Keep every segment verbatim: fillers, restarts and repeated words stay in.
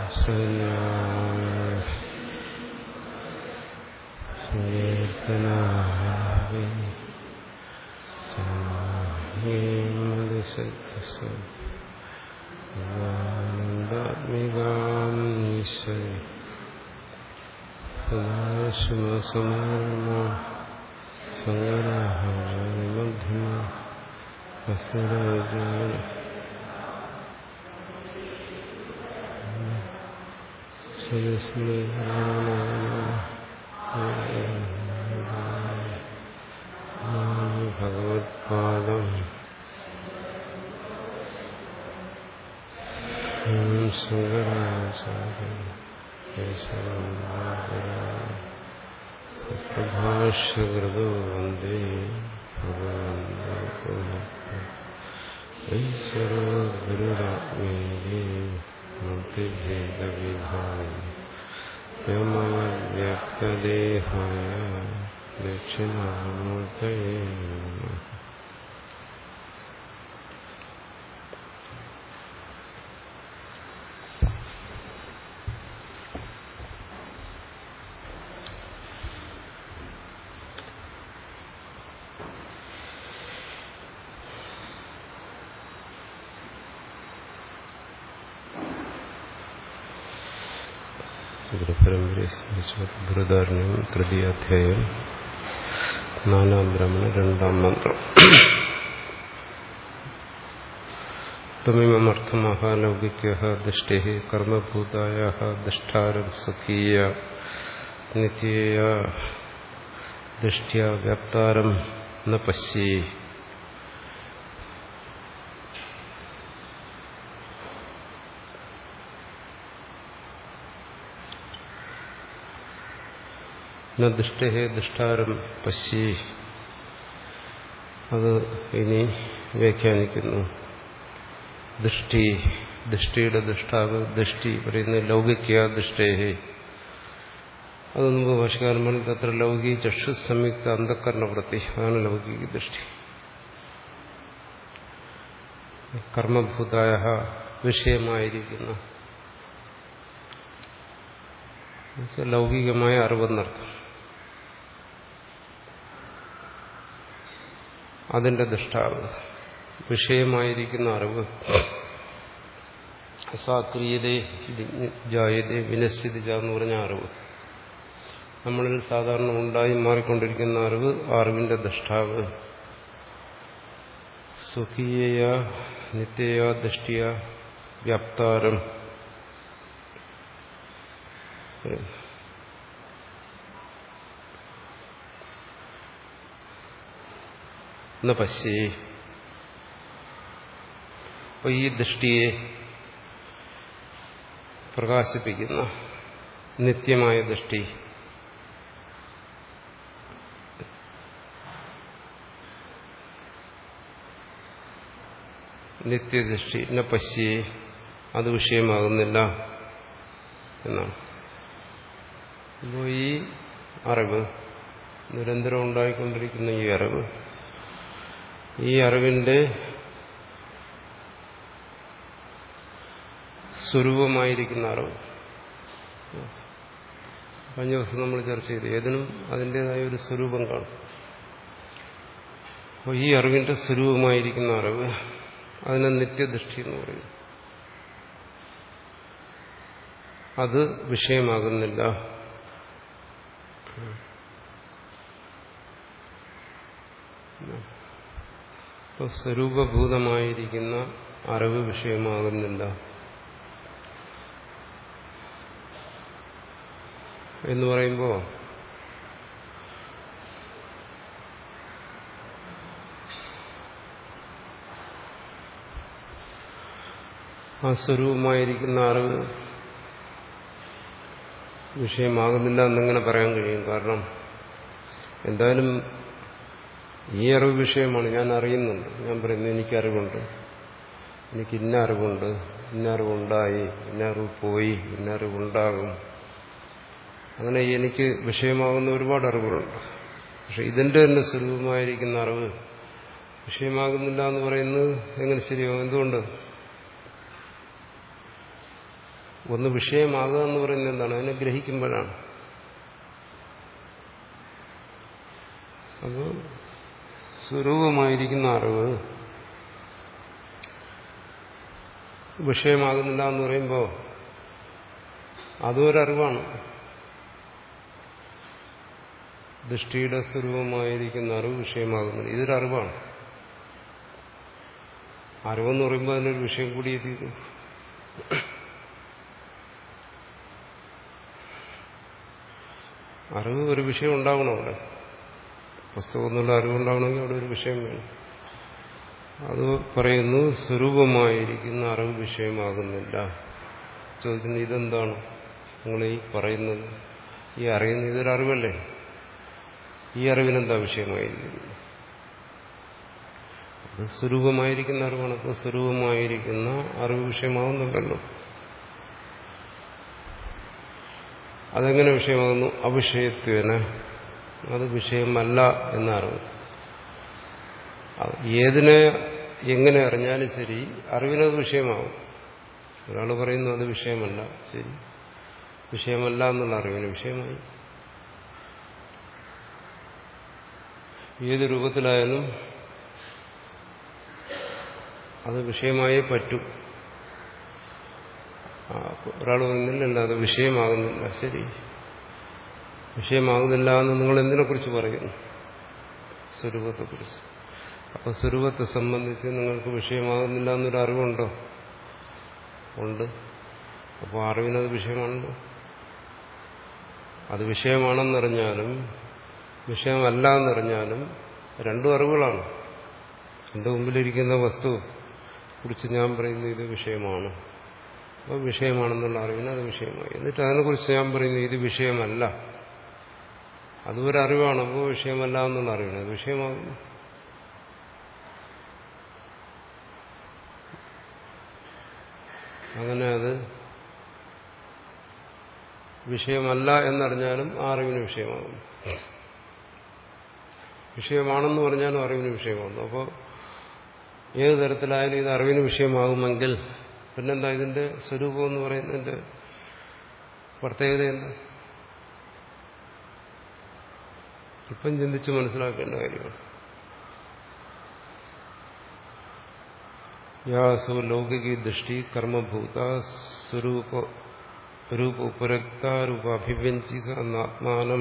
ഭഗവത്പാദം ശങ്കരാചാര്യം സപ്രഭാഷ്യകൃതോ വന്ദേ ഭഗവന്തോ ഈശ്വരോ ഗുരുരാത്മേതി മൂർത്തിഭേദവിഭാഗം വ്യോമവ്യക്തദേഹായ ദക്ഷിണാമൂർത്തയേ നമഃ. ഗുരുപരമ്പരയെ സ്മരിച്ചു ബൃഹദാരണ്യം തൃതീയാധ്യായം നാലാം ബ്രാഹ്മണ രണ്ടാം മന്ത്രം. ത്വമിമമർത്ഥമഹാലൗകികഃ ദൃഷ്ടേഃ കർമ്മഭൂതായാഃ ദൃഷ്ടാരം സ്വകീയ നിത്യയാ ദൃഷ്ട്യാ വ്യാപ്താരം ന പശ്യേ. ന ദൃഷ്ടേ ദൃഷ്ടാരം പശ്യേ. അത് ഇനി വ്യാഖ്യാനിക്കുന്നു. ദൃഷ്ടി, ദൃഷ്ടിയുടെ ദൃഷ്ടാവ്, ദൃഷ്ടി പറയുന്നത് ലൗകിക ദൃഷ്ടേ. അത് മുമ്പ് ഭാഷകാരൻ പറഞ്ഞത് അത്ര ലൗകിക ചക്ഷു സംയുക്ത അന്ധകരണവൃത്തി, അതാണ് ലൗകിക ദൃഷ്ടി. കർമ്മഭൂതായ വിഷയമായിരിക്കുന്ന ലൗകികമായ അറിവെന്നർത്ഥം. അതിന്റെ ദൃഷ്ടാവ് വിഷയമായിരിക്കുന്ന അറിവ്. അസാക്രിയതേ ജായതേ വിനശ്യതിജ എന്ന് പറഞ്ഞ അറിവ്, നമ്മളിൽ സാധാരണ ഉണ്ടായി മാറിക്കൊണ്ടിരിക്കുന്ന അറിവ്, അറിവിന്റെ ദൃഷ്ടാവ് സ്വകീയ നിത്യയ ദൃഷ്ടിയ വ്യാപ്താരം. ന പശ്യേ. അപ്പൊ ഈ ദൃഷ്ടിയെ പ്രകാശിപ്പിക്കുന്ന നിത്യമായ ദൃഷ്ടി, നിത്യദൃഷ്ടി ന പശ്യേ, അത് വിഷയമാകുന്നില്ല എന്നാണ്. അപ്പോൾ ഈ അറിവ്, നിരന്തരം ഉണ്ടായിക്കൊണ്ടിരിക്കുന്ന ഈ അറിവ്, ഈ അറിവിന്റെ സ്വരൂപമായിരിക്കുന്ന അറിവ്, കഴിഞ്ഞ ദിവസം നമ്മൾ ചർച്ച ചെയ്തു, ഏതിനും അതിൻ്റെതായ ഒരു സ്വരൂപം കാണും. അപ്പോൾ ഈ അറിവിന്റെ സ്വരൂപമായിരിക്കുന്ന അറിവ്, അതിനെ നിത്യദൃഷ്ടി എന്ന് പറയും. അത് വിഷയമാകുന്നില്ല. അപ്പോൾ സ്വരൂപഭൂതമായിരിക്കുന്ന അറിവ് വിഷയമാകുന്നില്ല എന്ന് പറയുമ്പോൾ ആ സ്വരൂപമായിരിക്കുന്ന അറിവ് വിഷയമാകുന്നില്ല എന്നിങ്ങനെ പറയാൻ കഴിയും. കാരണം എന്തായാലും ഈ അറിവ് വിഷയമാണ്. ഞാൻ അറിയുന്നുണ്ട്, ഞാൻ പറയുന്നു എനിക്കറിവുണ്ട്, എനിക്ക് ഇന്ന അറിവുണ്ട്, ഇന്ന അറിവുണ്ടായി, ഇന്ന അറിവ് പോയി, ഇന്ന അറിവുണ്ടാകും. അങ്ങനെ എനിക്ക് വിഷയമാകുന്ന ഒരുപാട് അറിവുകളുണ്ട്. പക്ഷെ ഇതിന്റെ തന്നെ സ്വരൂപമായിരിക്കുന്ന അറിവ് വിഷയമാകുന്നില്ല എന്ന് പറയുന്നത് എങ്ങനെ ശരിയാകും? എന്തുകൊണ്ട്? ഒന്ന് വിഷയമാകുക എന്ന് പറയുന്നത് എന്താണ്? അതിനെ ഗ്രഹിക്കുമ്പോഴാണ്. അപ്പോൾ സ്വരൂപമായിരിക്കുന്ന അറിവ് വിഷയമാകുന്നില്ല എന്ന് പറയുമ്പോൾ അതൊരറിവാണ്. ദൃഷ്ടിയുടെ സ്വരൂപമായിരിക്കുന്ന അറിവ് വിഷയമാകുന്നില്ല, ഇതൊരറിവാണ്. അറിവെന്ന് പറയുമ്പോൾ അതിനൊരു വിഷയം കൂടി എത്തിയത്. അറിവ് ഒരു വിഷയം ഉണ്ടാവണം. അവിടെ പുസ്തകം എന്നുള്ള അറിവുണ്ടാവണമെങ്കിൽ അവിടെ ഒരു വിഷയം വേണം. അത് പറയുന്നു, സ്വരൂപമായിരിക്കുന്ന അറിവ് വിഷയമാകുന്നില്ല. ചോദിക്കുന്നത് ഇതെന്താണ് നിങ്ങൾ ഈ പറയുന്നത്? ഈ അറിയുന്ന ഇതൊരറിവല്ലേ? ഈ അറിവിനെന്താ വിഷയമായിരിക്കുന്നത്? അത് സ്വരൂപമായിരിക്കുന്ന അറിവാണ്. അപ്പോൾ സ്വരൂപമായിരിക്കുന്ന അറിവ് വിഷയമാകുന്നുണ്ടല്ലോ. അതെങ്ങനെ വിഷയമാകുന്നു? അവിഷയത്വേന, അത് വിഷയമല്ല എന്ന അറിവ്. ഏതിനെ എങ്ങനെ അറിഞ്ഞാലും ശരി, അറിവിനത് വിഷയമാകും. ഒരാൾ പറയുന്നു അത് വിഷയമല്ല, ശരി, വിഷയമല്ല എന്നുള്ള അറിവിന് വിഷയമായി. ഏത് രൂപത്തിലായാലും അത് വിഷയമായേ പറ്റൂ. ഒരാൾ പറയുന്നില്ല അത് വിഷയമാകുന്നില്ല, ശരി, വിഷയമാകുന്നില്ല എന്ന് നിങ്ങൾ എന്തിനെക്കുറിച്ച് പറയുന്നു? സ്വരൂപത്തെക്കുറിച്ച്. അപ്പൊ സ്വരൂപത്തെ സംബന്ധിച്ച് നിങ്ങൾക്ക് വിഷയമാകുന്നില്ല എന്നൊരു അറിവുണ്ടോ? ഉണ്ട്. അപ്പോൾ അറിവിനത് വിഷയമാണല്ലോ. അത് വിഷയമാണെന്നറിഞ്ഞാലും വിഷയമല്ല എന്നറിഞ്ഞാലും രണ്ടും അറിവുകളാണ്. എൻ്റെ മുമ്പിലിരിക്കുന്ന വസ്തു കുറിച്ച് ഞാൻ പറയുന്നു ഇത് വിഷയമാണ്, അപ്പോൾ വിഷയമാണെന്നുള്ള അറിവിന് അത് വിഷയമായി. എന്നിട്ട് അതിനെക്കുറിച്ച് ഞാൻ പറയുന്നു ഇത് വിഷയമല്ല, അതും ഒരു അറിവാണ്. അപ്പോൾ വിഷയമല്ല എന്നുള്ള അറിവിന് അത് വിഷയമാകുന്നു. അങ്ങനെ അത് വിഷയമല്ല എന്നറിഞ്ഞാലും ആ അറിവിന് വിഷയമാകുന്നു. വിഷയമാണെന്ന് പറഞ്ഞാലും അറിവിന് വിഷയമാകുന്നു. അപ്പോൾ ഏത് തരത്തിലായാലും ഇത് അറിവിന് വിഷയമാകുമെങ്കിൽ പിന്നെന്താ ഇതിന്റെ സ്വരൂപം എന്ന് പറയുന്നതിന്റെ പ്രത്യേകത എന്താ? ഇപ്പം ചിന്തിച്ച് മനസ്സിലാക്കേണ്ട കാര്യമാണ്. യാസു ലൗകിക ദൃഷ്ടി കർമ്മഭൂത സ്വരൂപ രൂപ ഉപരക്ത രൂപ അഭിവ്യഞ്ജിക എന്നാത്മാനം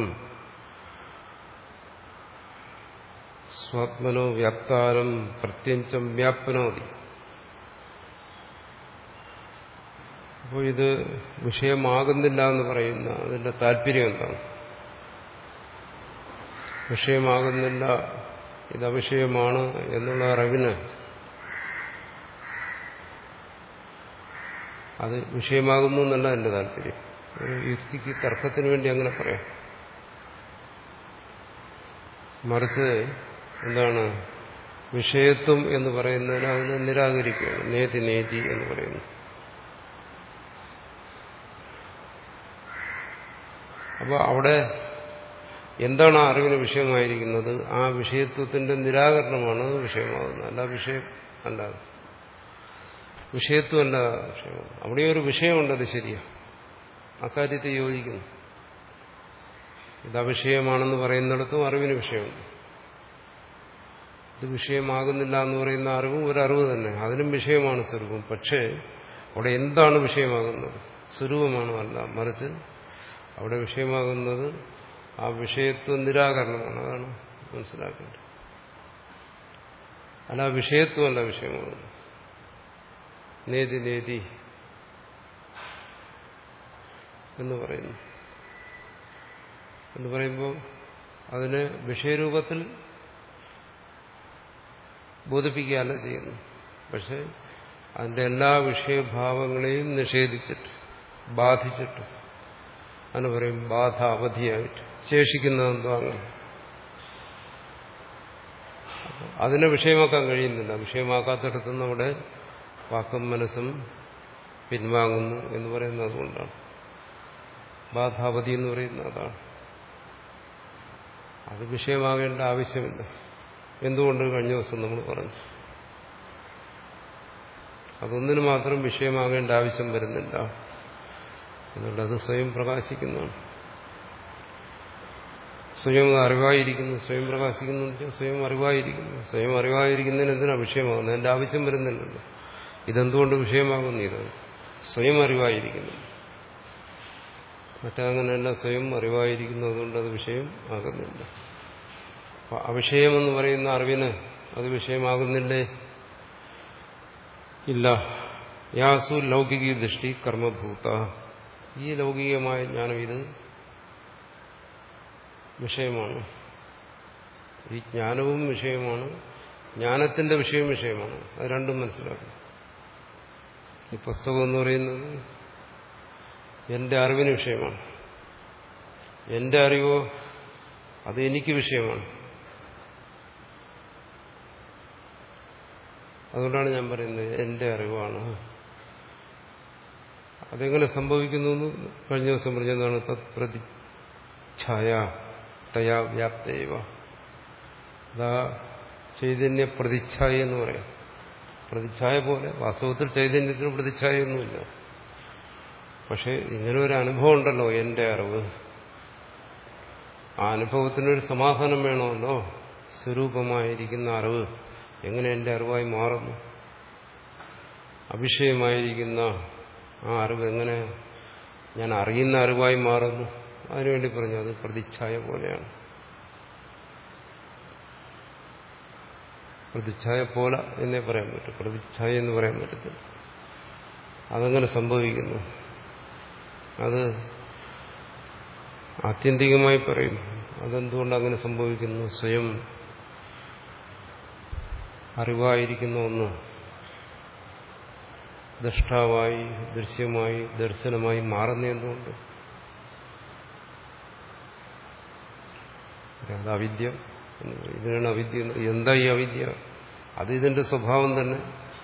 സ്വാത്മനോ വ്യാപ്താരം പ്രത്യഞ്ചം വ്യാപ്നോതി. അപ്പോൾ ഇത് വിഷയമാകുന്നില്ല എന്ന് പറയുന്ന അതിന്റെ താല്പര്യം എന്താണ്? വിഷയമാകുന്നില്ല, ഇത് അവിഷയമാണ് എന്നുള്ള അറിവിന് അത് വിഷയമാകുന്നു എന്നല്ല എന്റെ താല്പര്യം. ഒരു യുക്തിക്ക് തർക്കത്തിന് വേണ്ടി അങ്ങനെ പറയാം. മറിച്ച് എന്താണ് വിഷയത്വം എന്ന് പറയുന്നതിന് അതിനെ നിരാകരിക്കുകയാണ്. നേതി നേതി എന്ന് പറയുന്നു. അപ്പോൾ അവിടെ എന്താണ് ആ അറിവിന് വിഷയമായിരിക്കുന്നത്? ആ വിഷയത്വത്തിന്റെ നിരാകരണമാണ് വിഷയമാകുന്നത്, അല്ല വിഷയം അല്ലാതെ. വിഷയത്വമല്ല വിഷയമാണ്. അവിടെ ഒരു വിഷയമുണ്ട്, അത് ശരിയാണ്, അക്കാര്യത്തെ യോജിക്കുന്നു. ഇത് അവിഷയമാണെന്ന് പറയുന്നിടത്തും അറിവിന് വിഷയമുണ്ട്. ഇത് വിഷയമാകുന്നില്ല എന്ന് പറയുന്ന അറിവും ഒരറിവ് തന്നെ, അതിനും വിഷയമാണ് സ്വരൂപം. പക്ഷേ അവിടെ എന്താണ് വിഷയമാകുന്നത്? സ്വരൂപമാണോ? അല്ല, മറിച്ച് അവിടെ വിഷയമാകുന്നത് ആ വിഷയത്വ നിരാകരണമാണ്. അതാണ് മനസ്സിലാക്കേണ്ടത്. അല്ല വിഷയത്വമല്ല വിഷയമാകുന്നത്. നേതി നേതി എന്ന് പറയുന്നു. എന്ന് പറയുമ്പോൾ അതിനെ വിഷയരൂപത്തിൽ ബോധിപ്പിക്കുകയല്ല ചെയ്യുന്നു. പക്ഷെ അതിന്റെ എല്ലാ വിഷയഭാവങ്ങളെയും നിഷേധിച്ചിട്ട് ബാധിച്ചിട്ട് അതിന് പറയും ബാധ അവധിയായിട്ട് ശേഷിക്കുന്നതെന്തോ അങ്ങനെ. അതിനെ വിഷയമാക്കാൻ കഴിയുന്നില്ല. വിഷയമാക്കാത്തിടത്ത് നമ്മുടെ വാക്കും മനസ്സും പിൻവാങ്ങുന്നു എന്ന് പറയുന്നത് അതുകൊണ്ടാണ്. ബാധാവധി എന്ന് പറയുന്നത് അതാണ്. അത് വിഷയമാകേണ്ട ആവശ്യമില്ല. എന്തുകൊണ്ട്? കഴിഞ്ഞ ദിവസം നമ്മൾ പറഞ്ഞു, അതൊന്നിനു മാത്രം വിഷയമാകേണ്ട ആവശ്യം വരുന്നില്ല. എന്നുള്ളത് സ്വയം പ്രകാശിക്കുന്നതാണ്. സ്വയം അറിവായിരിക്കുന്നു. സ്വയം പ്രകാശിക്കുന്നു, സ്വയം അറിവായിരിക്കുന്നു. സ്വയം അറിവായിരിക്കുന്നതിന് എന്തിനാ വിഷയമാകുന്നത്? എന്റെ ആവശ്യം വരുന്നില്ലല്ലോ. ഇതെന്തുകൊണ്ട് വിഷയമാകുന്നു? ഇത് സ്വയം അറിവായിരിക്കുന്നു. മറ്റങ്ങനെയല്ല, സ്വയം അറിവായിരിക്കുന്നു, അതുകൊണ്ട് അത് വിഷയം ആകുന്നില്ല. അപ്പൊ അവിഷയമെന്ന് പറയുന്ന അറിവിന് അത് വിഷയമാകുന്നില്ലേ? ഇല്ല. യാസു ലൗകിക ദൃഷ്ടി കർമ്മഭൂത. ഈ ലൗകികമായ ജ്ഞാനം ഇത് വിഷയമാണ്. ഈ ജ്ഞാനവും വിഷയമാണ്, ജ്ഞാനത്തിന്റെ വിഷയം വിഷയമാണ്. അത് രണ്ടും മനസ്സിലാക്കും. ഈ പുസ്തകം എന്ന് പറയുന്നത് എന്റെ അറിവിന് വിഷയമാണ്. എന്റെ അറിവോ അത് എനിക്ക് വിഷയമാണ്. അതുകൊണ്ടാണ് ഞാൻ പറയുന്നത് എന്റെ അറിവാണ്. അതെങ്ങനെ സംഭവിക്കുന്നു എന്ന് കഴിഞ്ഞ ദിവസം പറഞ്ഞതാണ്. തത്പ്രതിച്ഛായ തയാ വ്യാപ്തേവ. അതാ ചൈതന്യ പ്രതിച്ഛായ എന്ന് പറയാം. പ്രതിച്ഛായ പോലെ വാസ്തവത്തിൽ ചൈതന്യത്തിന് പ്രതിച്ഛായൊന്നുമില്ല. പക്ഷെ ഇങ്ങനെ ഒരു അനുഭവം ഉണ്ടല്ലോ, എന്റെ അറിവ്. ആ അനുഭവത്തിനൊരു സമാധാനം വേണമല്ലോ. സ്വരൂപമായിരിക്കുന്ന അറിവ് എങ്ങനെ എന്റെ അറിവായി മാറുന്നു? അവിഷയമായിരിക്കുന്ന ആ അറിവ് എങ്ങനെ ഞാൻ അറിയുന്ന അറിവായി മാറുന്നു? അതിനുവേണ്ടി പറഞ്ഞു അത് പ്രതിച്ഛായ പോലെയാണ്. പ്രതിച്ഛായ പോലെ എന്നേ പറയാൻ പറ്റും, പ്രതിച്ഛായ എന്ന് പറയാൻ പറ്റത്തില്ല. അതെങ്ങനെ സംഭവിക്കുന്നു? അത് ആത്യന്തികമായി പറയും. അതെന്തുകൊണ്ട് അങ്ങനെ സംഭവിക്കുന്നു? സ്വയം അറിവായിരിക്കുന്ന ഒന്ന് ദൃഷ്ടാവായി, ദൃശ്യമായി, ദർശനമായി മാറുന്ന എന്തുകൊണ്ട്? അത് അവിദ്യ. ഇതിനാണ് അവിദ്യ. എന്താ ഈ അവിദ്യ? അത് ഇതിന്റെ സ്വഭാവം തന്നെ.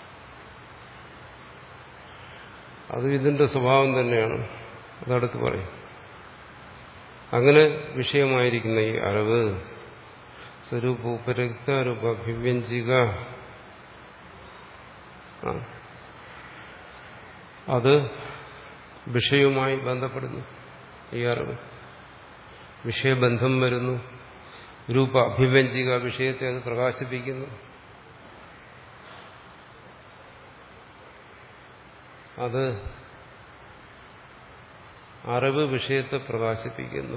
അത് ഇതിന്റെ സ്വഭാവം തന്നെയാണ്. അതടുത്ത് പറയും. അങ്ങനെ വിഷയമായിരിക്കുന്ന ഈ അറിവ് സ്വരൂപോപരക്ത രൂപഭിവ്യഞ്ജിക, അത് വിഷയവുമായി ബന്ധപ്പെടുന്നു. ഈ അറിവ് വിഷയബന്ധം വരുന്നു. രൂപ അഭിവ്യഞ്ജിക, വിഷയത്തെ അത് പ്രകാശിപ്പിക്കുന്നു. അത് അറിവ് വിഷയത്തെ പ്രകാശിപ്പിക്കുന്നു.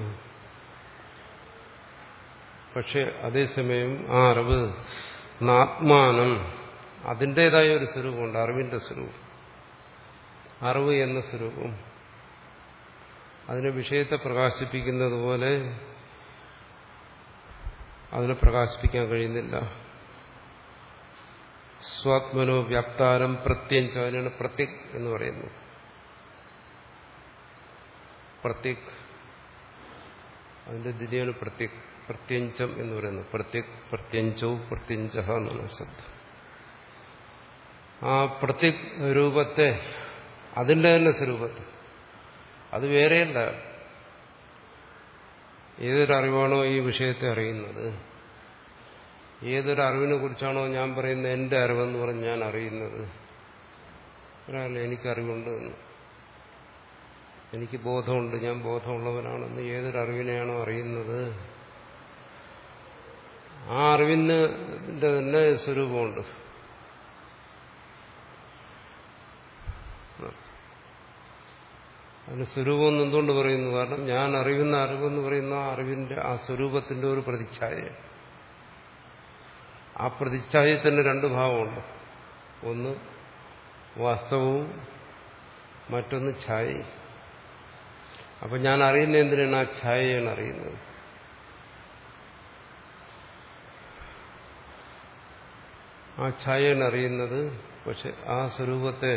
പക്ഷെ അതേസമയം ആ അറിവ് ആത്മാനം അതിൻ്റെതായ ഒരു സ്വരൂപമുണ്ട്. അറിവിന്റെ സ്വരൂപം, അറിവ് എന്ന സ്വരൂപം. അതിനെ വിഷയത്തെ പ്രകാശിപ്പിക്കുന്നത് പോലെ അതിനെ പ്രകാശിപ്പിക്കാൻ കഴിയുന്നില്ല. സ്വാത്മനോ വ്യാപ്താരം പ്രത്യഞ്ച, അതിനാണ് പ്രത്യക് എന്ന് പറയുന്നത്. പ്രത്യക്, അതിന്റെ ദ്വിതീയാണ് പ്രത്യക്. പ്രത്യഞ്ചം എന്ന് പറയുന്നത് പ്രത്യക്, പ്രത്യഞ്ചോ, പ്രത്യഞ്ച എന്നാണ് ശബ്ദം. ആ പ്രത്യക് രൂപത്തെ, അതിന്റെ തന്നെ സ്വരൂപത്തെ, അത് വേറെയല്ല. ഏതൊരറിവാണോ ഈ വിഷയത്തെ അറിയുന്നത്, ഏതൊരറിവിനെ കുറിച്ചാണോ ഞാൻ പറയുന്നത് എന്റെ അറിവെന്ന് പറഞ്ഞ് ഞാൻ അറിയുന്നത്, ഒരാളെ എനിക്കറിവുണ്ട് എന്ന്, എനിക്ക് ബോധമുണ്ട്, ഞാൻ ബോധമുള്ളവനാണെന്ന് ഏതൊരറിവിനെയാണോ അറിയുന്നത്, ആ അറിവിന് തന്നെ സ്വരൂപമുണ്ട്. അതിന് സ്വരൂപം എന്ന് എന്തുകൊണ്ട് പറയുന്നു? കാരണം ഞാൻ അറിയുന്ന അറിവെന്ന് പറയുന്ന ആ അറിവിന്റെ ആ സ്വരൂപത്തിന്റെ ഒരു പ്രതിച്ഛായ. ആ പ്രതിച്ഛായയിൽ തന്നെ രണ്ട് ഭാവമുണ്ട്. ഒന്ന് വാസ്തവവും മറ്റൊന്ന് ഛായയും. അപ്പൊ ഞാൻ അറിയുന്ന എന്തിനാണ്? ആ ഛായയാണ് അറിയുന്നത്. ആ ഛായയാണ് അറിയുന്നത്. പക്ഷെ ആ സ്വരൂപത്തെ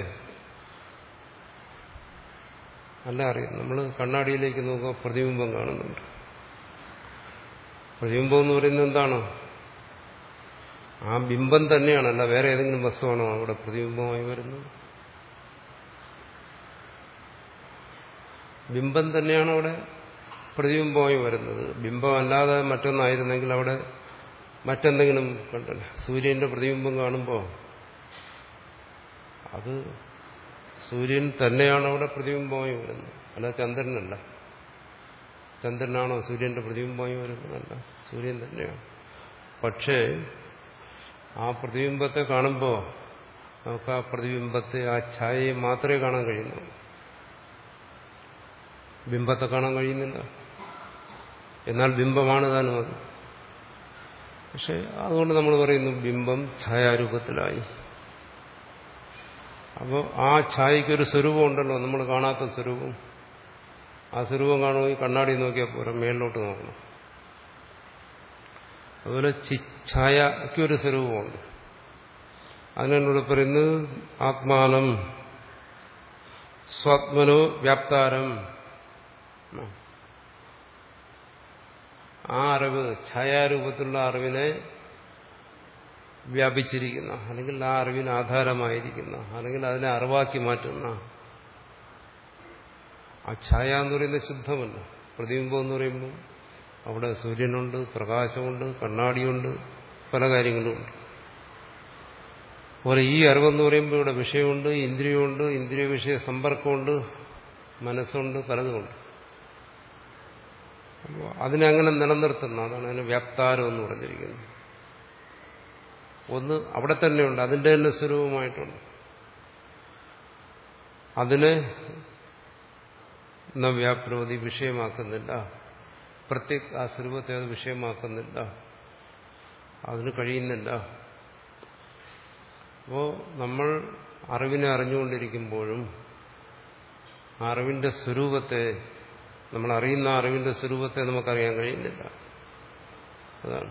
അല്ല അറിയുന്നത്. നമ്മൾ കണ്ണാടിയിലേക്ക് നോക്കുക, പ്രതിബിംബം കാണുന്നുണ്ട്. പ്രതിബിംബം എന്ന് പറയുന്നത് എന്താണ്? ആ ബിംബം തന്നെയാണല്ല വേറെ ഏതെങ്കിലും വസ്തുവാണോ അവിടെ പ്രതിബിംബമായി വരുന്നത്? ബിംബം തന്നെയാണ് അവിടെ പ്രതിബിംബമായി വരുന്നത്. ബിംബം അല്ലാതെ മറ്റൊന്നായിരുന്നെങ്കിൽ അവിടെ മറ്റെന്തെങ്കിലും കണ്ടല്ലേ. സൂര്യന്റെ പ്രതിബിംബം കാണുമ്പോൾ അത് സൂര്യൻ തന്നെയാണ് അവിടെ പ്രതിബിംബമായി വരുന്നത്. അല്ല ചന്ദ്രനല്ല. ചന്ദ്രനാണോ സൂര്യന്റെ പ്രതിബിംബമായി വരുന്നതല്ല, സൂര്യൻ തന്നെയാണ്. പക്ഷേ ആ പ്രതിബിംബത്തെ കാണുമ്പോൾ നമുക്ക് ആ പ്രതിബിംബത്തെ, ആ ഛായയെ മാത്രമേ കാണാൻ കഴിയുന്നുള്ളൂ. ബിംബത്തെ കാണാൻ കഴിയുന്നില്ല. എന്നാൽ ബിംബമാണ് താനും അത്. പക്ഷെ അതുകൊണ്ട് നമ്മൾ പറയുന്നു ബിംബം ഛായാരൂപത്തിലായി. അപ്പോൾ ആ ഛായയ്ക്കൊരു സ്വരൂപം ഉണ്ടല്ലോ, നമ്മൾ കാണാത്ത സ്വരൂപം. ആ സ്വരൂപം കാണുമെങ്കിൽ കണ്ണാടി നോക്കിയാൽ പോരാ, മേളിലോട്ട് നോക്കണം. അതുപോലെ ഛായയ്ക്കൊരു സ്വരൂപമുണ്ട്. അതിനോട് പറയുന്നത് ആത്മാനം സ്വാത്മനോ വ്യാപ്താരം. ആ അറിവ്, ഛായാരൂപത്തിലുള്ള അറിവിനെ വ്യാപിച്ചിരിക്കുന്ന, അല്ലെങ്കിൽ ആ അറിവിന് ആധാരമായിരിക്കുന്ന, അല്ലെങ്കിൽ അതിനെ അറിവാക്കി മാറ്റുന്ന ആ ഛായ എന്ന് പറയുന്നത് ശുദ്ധമല്ല. പ്രതിബിംബം എന്ന് പറയുമ്പോൾ അവിടെ സൂര്യനുണ്ട്, പ്രകാശമുണ്ട്, കണ്ണാടിയുണ്ട്, പല കാര്യങ്ങളുമുണ്ട്. അതുപോലെ ഈ അറിവെന്ന് പറയുമ്പോൾ ഇവിടെ വിഷയമുണ്ട്, ഇന്ദ്രിയമുണ്ട്, ഇന്ദ്രിയ വിഷയ സമ്പർക്കമുണ്ട്, മനസ്സുണ്ട്, പലതുമുണ്ട്. അപ്പോൾ അതിനെ അങ്ങനെ നിലനിർത്തുന്ന, അതാണ് അതിന് വ്യാപ്താരം എന്ന് പറഞ്ഞിരിക്കുന്നത്. ഒന്ന് അവിടെ തന്നെയുണ്ട്, അതിന്റെ തന്നെ സ്വരൂപമായിട്ടുണ്ട്. അതിനെ വ്യാപ്നോതി വിഷയമാക്കുന്നില്ല, പ്രത്യേക ആ സ്വരൂപത്തെ അത് വിഷയമാക്കുന്നില്ല, അതിന് കഴിയുന്നില്ല. അപ്പോൾ നമ്മൾ അറിവിനെ അറിഞ്ഞുകൊണ്ടിരിക്കുമ്പോഴും ആ അറിവിന്റെ സ്വരൂപത്തെ, നമ്മൾ അറിയുന്ന അറിവിന്റെ സ്വരൂപത്തെ നമുക്കറിയാൻ കഴിയുന്നില്ല. അതാണ്.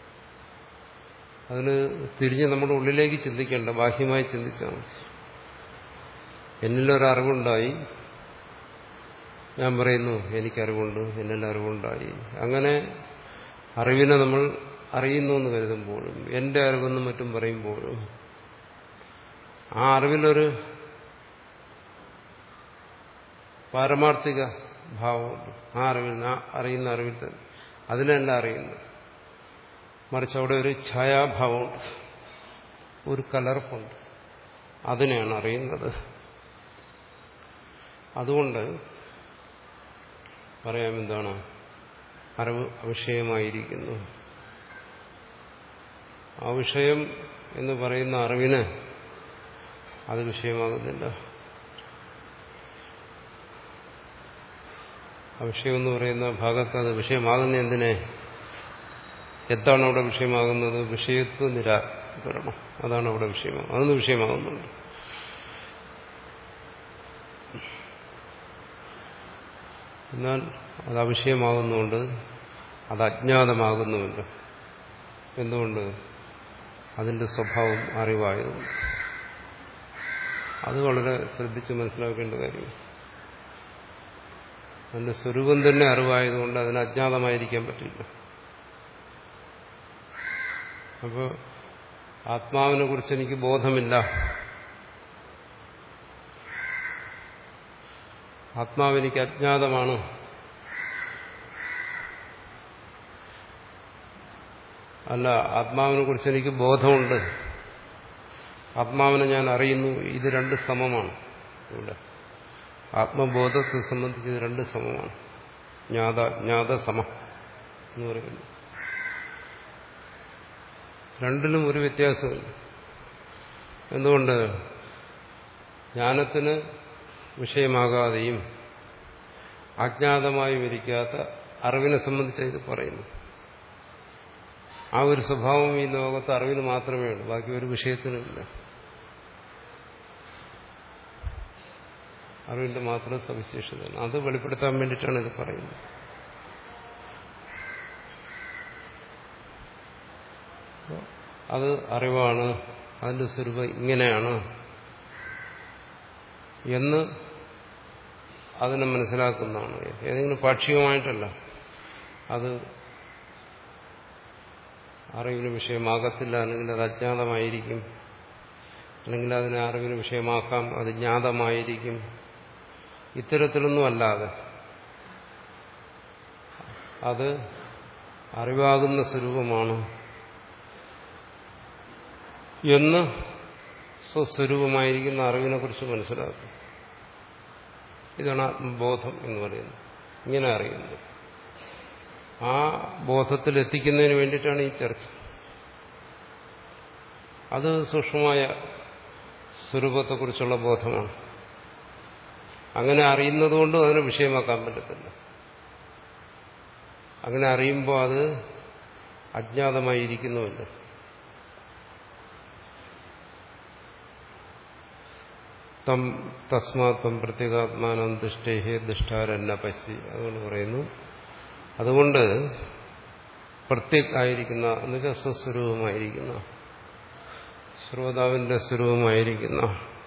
അതിന് തിരിഞ്ഞ് നമ്മുടെ ഉള്ളിലേക്ക് ചിന്തിക്കേണ്ട, ബാഹ്യമായി ചിന്തിച്ചാൽ മതി. എന്നിലൊരറിവുണ്ടായി, ഞാൻ പറയുന്നു എനിക്കറിവുണ്ട്, എന്നിൽ അറിവുണ്ടായി. അങ്ങനെ അറിവിനെ നമ്മൾ അറിയുന്നു എന്ന് കരുതുമ്പോഴും എന്റെ അറിവെന്നും മറ്റും പറയുമ്പോഴും ആ അറിവിലൊരു പാരമാർത്ഥിക ഭാവമുണ്ട്. ആ അറിവിൽ, ആ അറിയുന്ന അറിവിൽ തന്നെ അതിനല്ല അറിയുന്നത്. മറിച്ച് അവിടെ ഒരു ഛായാഭാവമുണ്ട്, ഒരു കലർപ്പുണ്ട്, അതിനെയാണ് അറിയുന്നത്. അതുകൊണ്ട് പറയാം, എന്താണ് അറിവ് അവിഷയമായിരിക്കുന്നു. ആ വിഷയം എന്ന് പറയുന്ന അറിവിന് അത് വിഷയമാകുന്നില്ല. ആ വിഷയം എന്ന് പറയുന്ന ഭാഗത്ത് അത് വിഷയമാകുന്ന എന്തിനെ, എന്താണ് അവിടെ വിഷയമാകുന്നത്? വിഷയത്വ നിരാകരണം, അതാണ് അവിടെ വിഷയമാകുന്നത്. അതൊന്ന് വിഷയമാകുന്നുണ്ട്. എന്നാൽ അത് അവിഷയമാകുന്നുണ്ട്, അത് അജ്ഞാതമാകുന്നുമില്ല. എന്തുകൊണ്ട്? അതിന്റെ സ്വഭാവം അറിവായതുകൊണ്ട്. അത് വളരെ ശ്രദ്ധിച്ച് മനസ്സിലാക്കേണ്ട കാര്യമാണ്. അതിന്റെ സ്വരൂപം തന്നെ അറിവായതുകൊണ്ട് അതിന് അജ്ഞാതമായിരിക്കാൻ പറ്റില്ല. അപ്പോൾ ആത്മാവിനെ കുറിച്ച് എനിക്ക് ബോധമില്ല, ആത്മാവെനിക്ക് അജ്ഞാതമാണ്, അല്ല ആത്മാവിനെ കുറിച്ച് എനിക്ക് ബോധമുണ്ട്, ആത്മാവിനെ ഞാൻ അറിയുന്നു, ഇത് രണ്ട് സമമാണ്. ഇവിടെ ആത്മബോധത്തെ സംബന്ധിച്ച് ഇത് രണ്ട് സമമാണ്. ജ്ഞാത ജ്ഞാത സമ എന്ന് പറയുന്നു. രണ്ടിലും ഒരു വ്യത്യാസമില്ല. എന്തുകൊണ്ട്? ജ്ഞാനത്തിന് വിഷയമാകാതെയും അജ്ഞാതമായും ഇരിക്കാത്ത അറിവിനെ സംബന്ധിച്ച് ഇത് പറയുന്നു. ആ ഒരു സ്വഭാവം ഈ ലോകത്ത് അറിവിന് മാത്രമേ ഉള്ളൂ, ബാക്കി ഒരു വിഷയത്തിനുമില്ല. അറിവിന്റെ മാത്രം സവിശേഷതയാണ്. അത് വെളിപ്പെടുത്താൻ വേണ്ടിയിട്ടാണ് ഇത് പറയുന്നത്. അത് അറിവാണ്, അതിന്റെ സ്വരൂപം ഇങ്ങനെയാണ് എന്ന് അതിനെ മനസ്സിലാക്കുന്നതാണ്. ഏതെങ്കിലും പാക്ഷികമായിട്ടല്ല. അത് അറിവിന് വിഷയമാകത്തില്ല, അല്ലെങ്കിൽ അത് അജ്ഞാതമായിരിക്കും, അല്ലെങ്കിൽ അതിനെ അറിവിന് വിഷയമാക്കാം, അത് ജ്ഞാതമായിരിക്കും. ഇത്തരത്തിലൊന്നും അല്ലാതെ അത് അറിവാകുന്ന സ്വരൂപമാണ് എന്ന് സ്വസ്വരൂപമായിരിക്കുന്ന അറിവിനെ കുറിച്ച് മനസ്സിലാക്കും. ഇതാണ് ആത്മബോധം എന്ന് പറയുന്നത്. ഇങ്ങനെ അറിയുന്നത്. ആ ബോധത്തിൽ എത്തിക്കുന്നതിന് വേണ്ടിയിട്ടാണ് ഈ ചർച്ച. അത് സൂക്ഷ്മമായ സ്വരൂപത്തെക്കുറിച്ചുള്ള ബോധമാണ്. അങ്ങനെ അറിയുന്നതുകൊണ്ട് അതിനെ വിഷയമാക്കാൻ പറ്റത്തില്ല. അങ്ങനെ അറിയുമ്പോൾ അത് അജ്ഞാതമായിരിക്കുന്നുവല്ലോ. തം തസ്മാത്വം പ്രത്യേകാത്മാനം ദുഷ്ടേഹേ ദുഷ്ടാരന്ന പശി. അതുകൊണ്ട് പറയുന്നു, അതുകൊണ്ട് പ്രത്യേക് ആയിരിക്കുന്ന എന്നുവെച്ചാൽ സ്വസ്വരൂപമായിരിക്കുന്ന, ശ്രോതാവിന്റെ സ്വരൂപമായിരിക്കുന്ന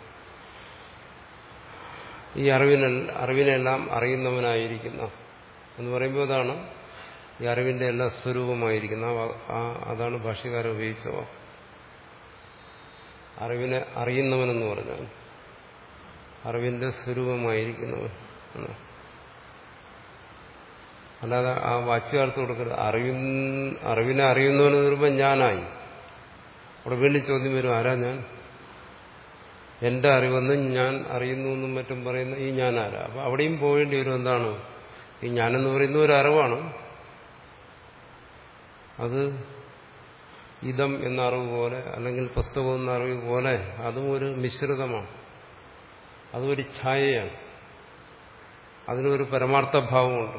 ഈ അറിവിനെ അറിവിനെല്ലാം അറിയുന്നവനായിരിക്കുന്ന എന്ന് പറയുമ്പോൾ അതാണ് ഈ അറിവിന്റെ എല്ലാ സ്വരൂപമായിരിക്കുന്ന. അതാണ് ഭാഷ്യകാരൻ ഉപയോഗിച്ച അറിവിനെ അറിയുന്നവനെന്ന് പറഞ്ഞാൽ അറിവിന്റെ സ്വരൂപമായിരിക്കുന്നവൻ. അല്ലാതെ ആ വാച്യാർത്ഥം കൊടുക്കരുത്. അറിവി അറിവിനെ അറിയുന്നവനെന്ന് പറയുമ്പോൾ ഞാനായി. അവിടെ വീണ്ടും ചോദ്യം വരും, ആരാ ഞാൻ? എന്റെ അറിവെന്നും ഞാൻ അറിയുന്നു എന്നും മറ്റും പറയുന്ന ഈ ഞാനാരാ? അപ്പൊ അവിടെയും പോകേണ്ടി വരും. എന്താണ് ഈ ഞാനെന്ന് പറയുന്ന ഒരു അറിവാണ്. അത് ഇതം എന്ന അറിവ് പോലെ, അല്ലെങ്കിൽ പുസ്തകം എന്ന അറിവ് പോലെ അതും ഒരു മിശ്രിതമാണ്. അതും ഒരു ഛായയാണ്. അതിനൊരു പരമാർത്ഥഭാവമുണ്ട്,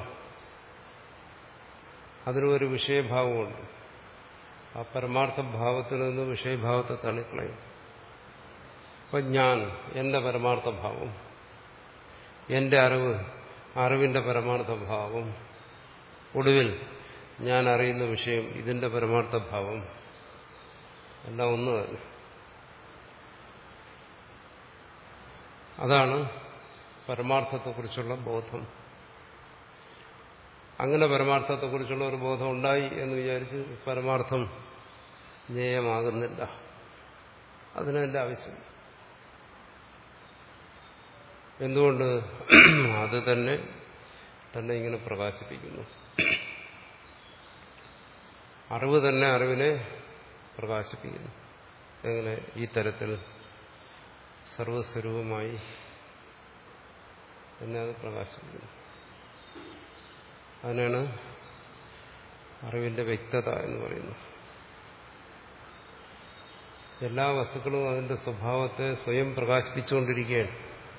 അതിനൊരു വിഷയഭാവമുണ്ട്. ആ പരമാർത്ഥഭാവത്തിൽ നിന്ന് വിഷയഭാവത്തെ തള്ളിക്കളയും. അപ്പൊ ഞാൻ, എന്റെ പരമാർത്ഥഭാവം, എന്റെ അറിവ്, അറിവിന്റെ പരമാർത്ഥഭാവം, ഒടുവിൽ ഞാൻ അറിയുന്ന വിഷയം, ഇതിന്റെ പരമാർത്ഥഭാവം എല്ലാം ഒന്ന് തന്നെ. അതാണ് പരമാർത്ഥത്തെക്കുറിച്ചുള്ള ബോധം. അങ്ങനെ പരമാർത്ഥത്തെക്കുറിച്ചുള്ള ഒരു ബോധം ഉണ്ടായി എന്ന് വിചാരിച്ച് പരമാർത്ഥം ജ്ഞേയമാകുന്നില്ല. അതിനെന്റെ ആവശ്യം. എന്തുകൊണ്ട്? അത് തന്നെ തന്നെ ഇങ്ങനെ പ്രകാശിപ്പിക്കുന്നു. അറിവ് തന്നെ അറിവിനെ പ്രകാശിപ്പിക്കുന്നു. എങ്ങനെ? ഈ തരത്തിൽ സർവസ്വരൂപമായി തന്നെ അത് പ്രകാശിപ്പിക്കുന്നു. അതിനാണ് അറിവിന്റെ വ്യക്തത എന്ന് പറയുന്നത്. എല്ലാ വസ്തുക്കളും അതിന്റെ സ്വഭാവത്തെ സ്വയം പ്രകാശിപ്പിച്ചുകൊണ്ടിരിക്കുകയാണ്.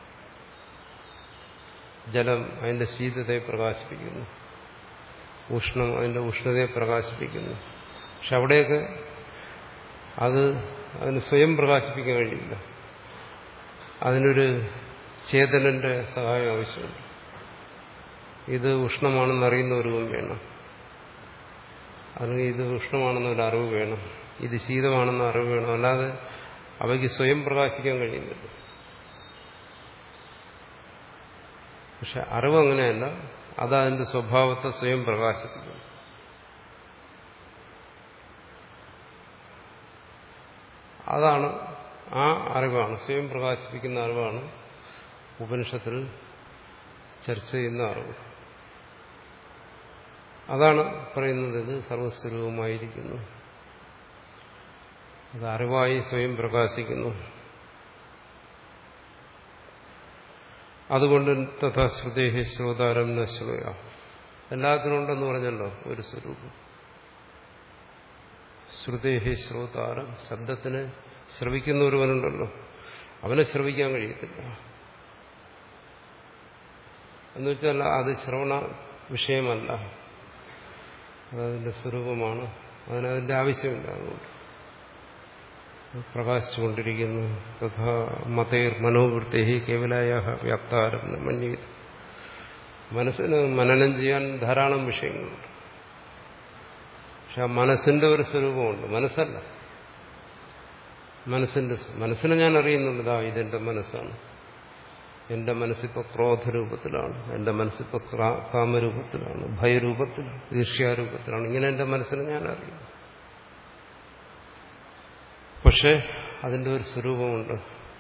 ജലം അതിന്റെ ശീതതയെ പ്രകാശിപ്പിക്കുന്നു, ഉഷ്ണം അതിന്റെ ഉഷ്ണതയെ പ്രകാശിപ്പിക്കുന്നു. പക്ഷെ അവിടെയൊക്കെ അത് അതിന് സ്വയം പ്രകാശിപ്പിക്കാൻ കഴിയില്ല. അതിനൊരു ചേതനന്റെ സഹായം ആവശ്യമുണ്ട്. ഇത് ഉഷ്ണമാണെന്ന് അറിയുന്ന ഒരു വേണം, അല്ലെങ്കിൽ ഇത് ഉഷ്ണമാണെന്നൊരു അറിവ് വേണം, ഇത് ശീതമാണെന്ന അറിവ് വേണം. അല്ലാതെ അവയ്ക്ക് സ്വയം പ്രകാശിക്കാൻ കഴിയുന്നില്ല. പക്ഷെ അറിവ് അങ്ങനെയല്ല. അത് അതിന്റെ സ്വഭാവത്തെ സ്വയം പ്രകാശിപ്പിക്കുന്നു. അതാണ്, ആ അറിവാണ്, സ്വയം പ്രകാശിപ്പിക്കുന്ന അറിവാണ് ഉപനിഷത്തിൽ ചർച്ച ചെയ്യുന്ന അറിവ്. അതാണ് പറയുന്നത്, ഇത് സർവസ്വരൂപമായിരിക്കുന്നു, അത് അറിവായി സ്വയം പ്രകാശിക്കുന്നു. അതുകൊണ്ട് തഥാ ശ്രുതേഹി ശ്രോതാരം ന ശ്രുയ. എല്ലാത്തിനുണ്ടെന്ന് പറഞ്ഞല്ലോ ഒരു സ്വരൂപം. ശ്രുതേഹി ശ്രോതാരം, ശബ്ദത്തിന് ശ്രവിക്കുന്ന ഒരുവനുണ്ടല്ലോ, അവനെ ശ്രവിക്കാൻ കഴിയത്തില്ല. എന്നുവെച്ചാൽ അത് ശ്രവണ വിഷയമല്ല, അതതിന്റെ സ്വരൂപമാണ്. അതിനതിന്റെ ആവശ്യമില്ല. അതുകൊണ്ട് പ്രകാശിച്ചുകൊണ്ടിരിക്കുന്നു. തഥാ മതേർ മനോവൃത്തി കേവലായ വ്യാപ്താരം മഞ്ഞ. മനസ്സിന് മനനം ചെയ്യാൻ ധാരാളം വിഷയങ്ങളുണ്ട്. പക്ഷെ ആ മനസ്സിന്റെ ഒരു സ്വരൂപമുണ്ട്, മനസ്സല്ല. മനസ്സിന്റെ മനസ്സിനെ ഞാൻ അറിയുന്നുണ്ട്. ഇതാ ഇതെന്റെ മനസ്സാണ്, എന്റെ മനസ്സിപ്പോ ക്രോധരൂപത്തിലാണ്, എന്റെ മനസ്സിപ്പോ കാമരൂപത്തിലാണ്, ഭയരൂപത്തിലാണ്, ഈർഷ്യാരൂപത്തിലാണ്. ഇങ്ങനെ എന്റെ മനസ്സിനെ ഞാൻ അറിയുന്നു. പക്ഷെ അതിന്റെ ഒരു സ്വരൂപമുണ്ട്.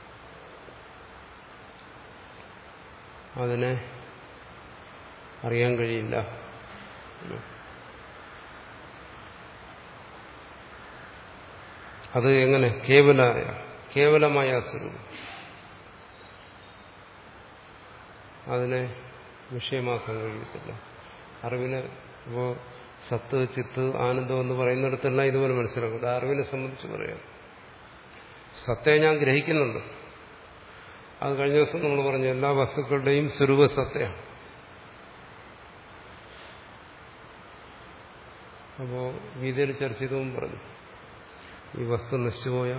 അതിനെ അറിയാൻ കഴിയില്ല. അത് എങ്ങനെ? കേവലമായ കേവലമായ സ്വരൂപം. അതിനെ വിഷയമാക്കാൻ കഴിയത്തില്ല. അറിവിനെ ഇപ്പോൾ സത്ത്, ചിത്ത്, ആനന്ദം എന്ന് പറയുന്നിടത്തെല്ലാം ഇതുപോലെ മനസ്സിലാക്കും. അറിവിനെ സംബന്ധിച്ച് പറയാം. സത്തെ ഞാൻ ഗ്രഹിക്കുന്നുണ്ട്. അത് കഴിഞ്ഞ ദിവസം നമ്മൾ പറഞ്ഞു എല്ലാ വസ്തുക്കളുടെയും സ്വരൂപ സത്തയാണ്. അപ്പോൾ ഗീതയിൽ ചർച്ച ചെയ്തതും പറഞ്ഞു ഈ വസ്തു നശിച്ചുപോയ